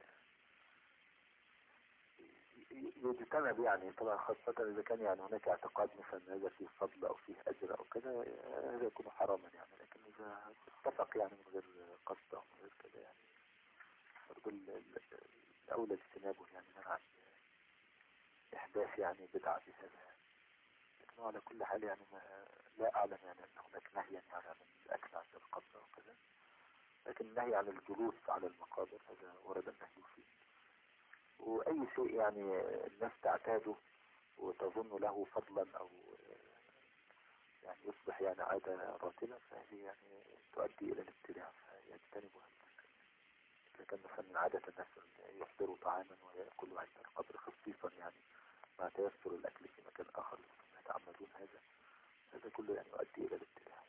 يجتنب يعني طبعا، خاصة إذا كان يعني هناك اعتقاد مثلا هذا فيه فضل أو فيه أجر أو كذا، هذا يكون حراما يعني. لكن إذا اتفق يعني من غير قصد أو من غير كذا يعني برضو الأولى اجتنابه يعني منع إحداث يعني بدعة بهذا يعني. لكن على كل حال يعني لا أعلم يعني أن هناك نهيا يعني عن الأكل عند القبر أو كذا، لكن النهي عن الجلوس على المقابر هذا ورد النهي فيه. وأي شيء يعني الناس تعتاده وتظن له فضلا أو يعني يصبح يعني عادة راتبة، فهذه يعني تؤدي إلى الابتداع فيجتنبها. إذا كان مثلا من عادة الناس أن يحضروا طعاما ويأكلوا عند القبر خصيصا يعني مع تيسر الأكل في مكان آخر يتعمدون هذا كله يعني يؤدي إلى الابتداع.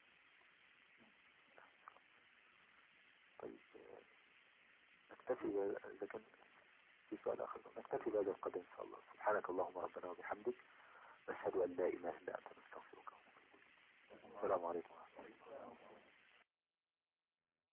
طيب نكتفي إذا كان في سؤال آخر، نكتفي بهذا القدر إن شاء الله. سبحانك اللهم ربنا وبحمدك، نشهد أن لا إله إلا أنت نستغفرك ونتوب إليك. السلام عليكم.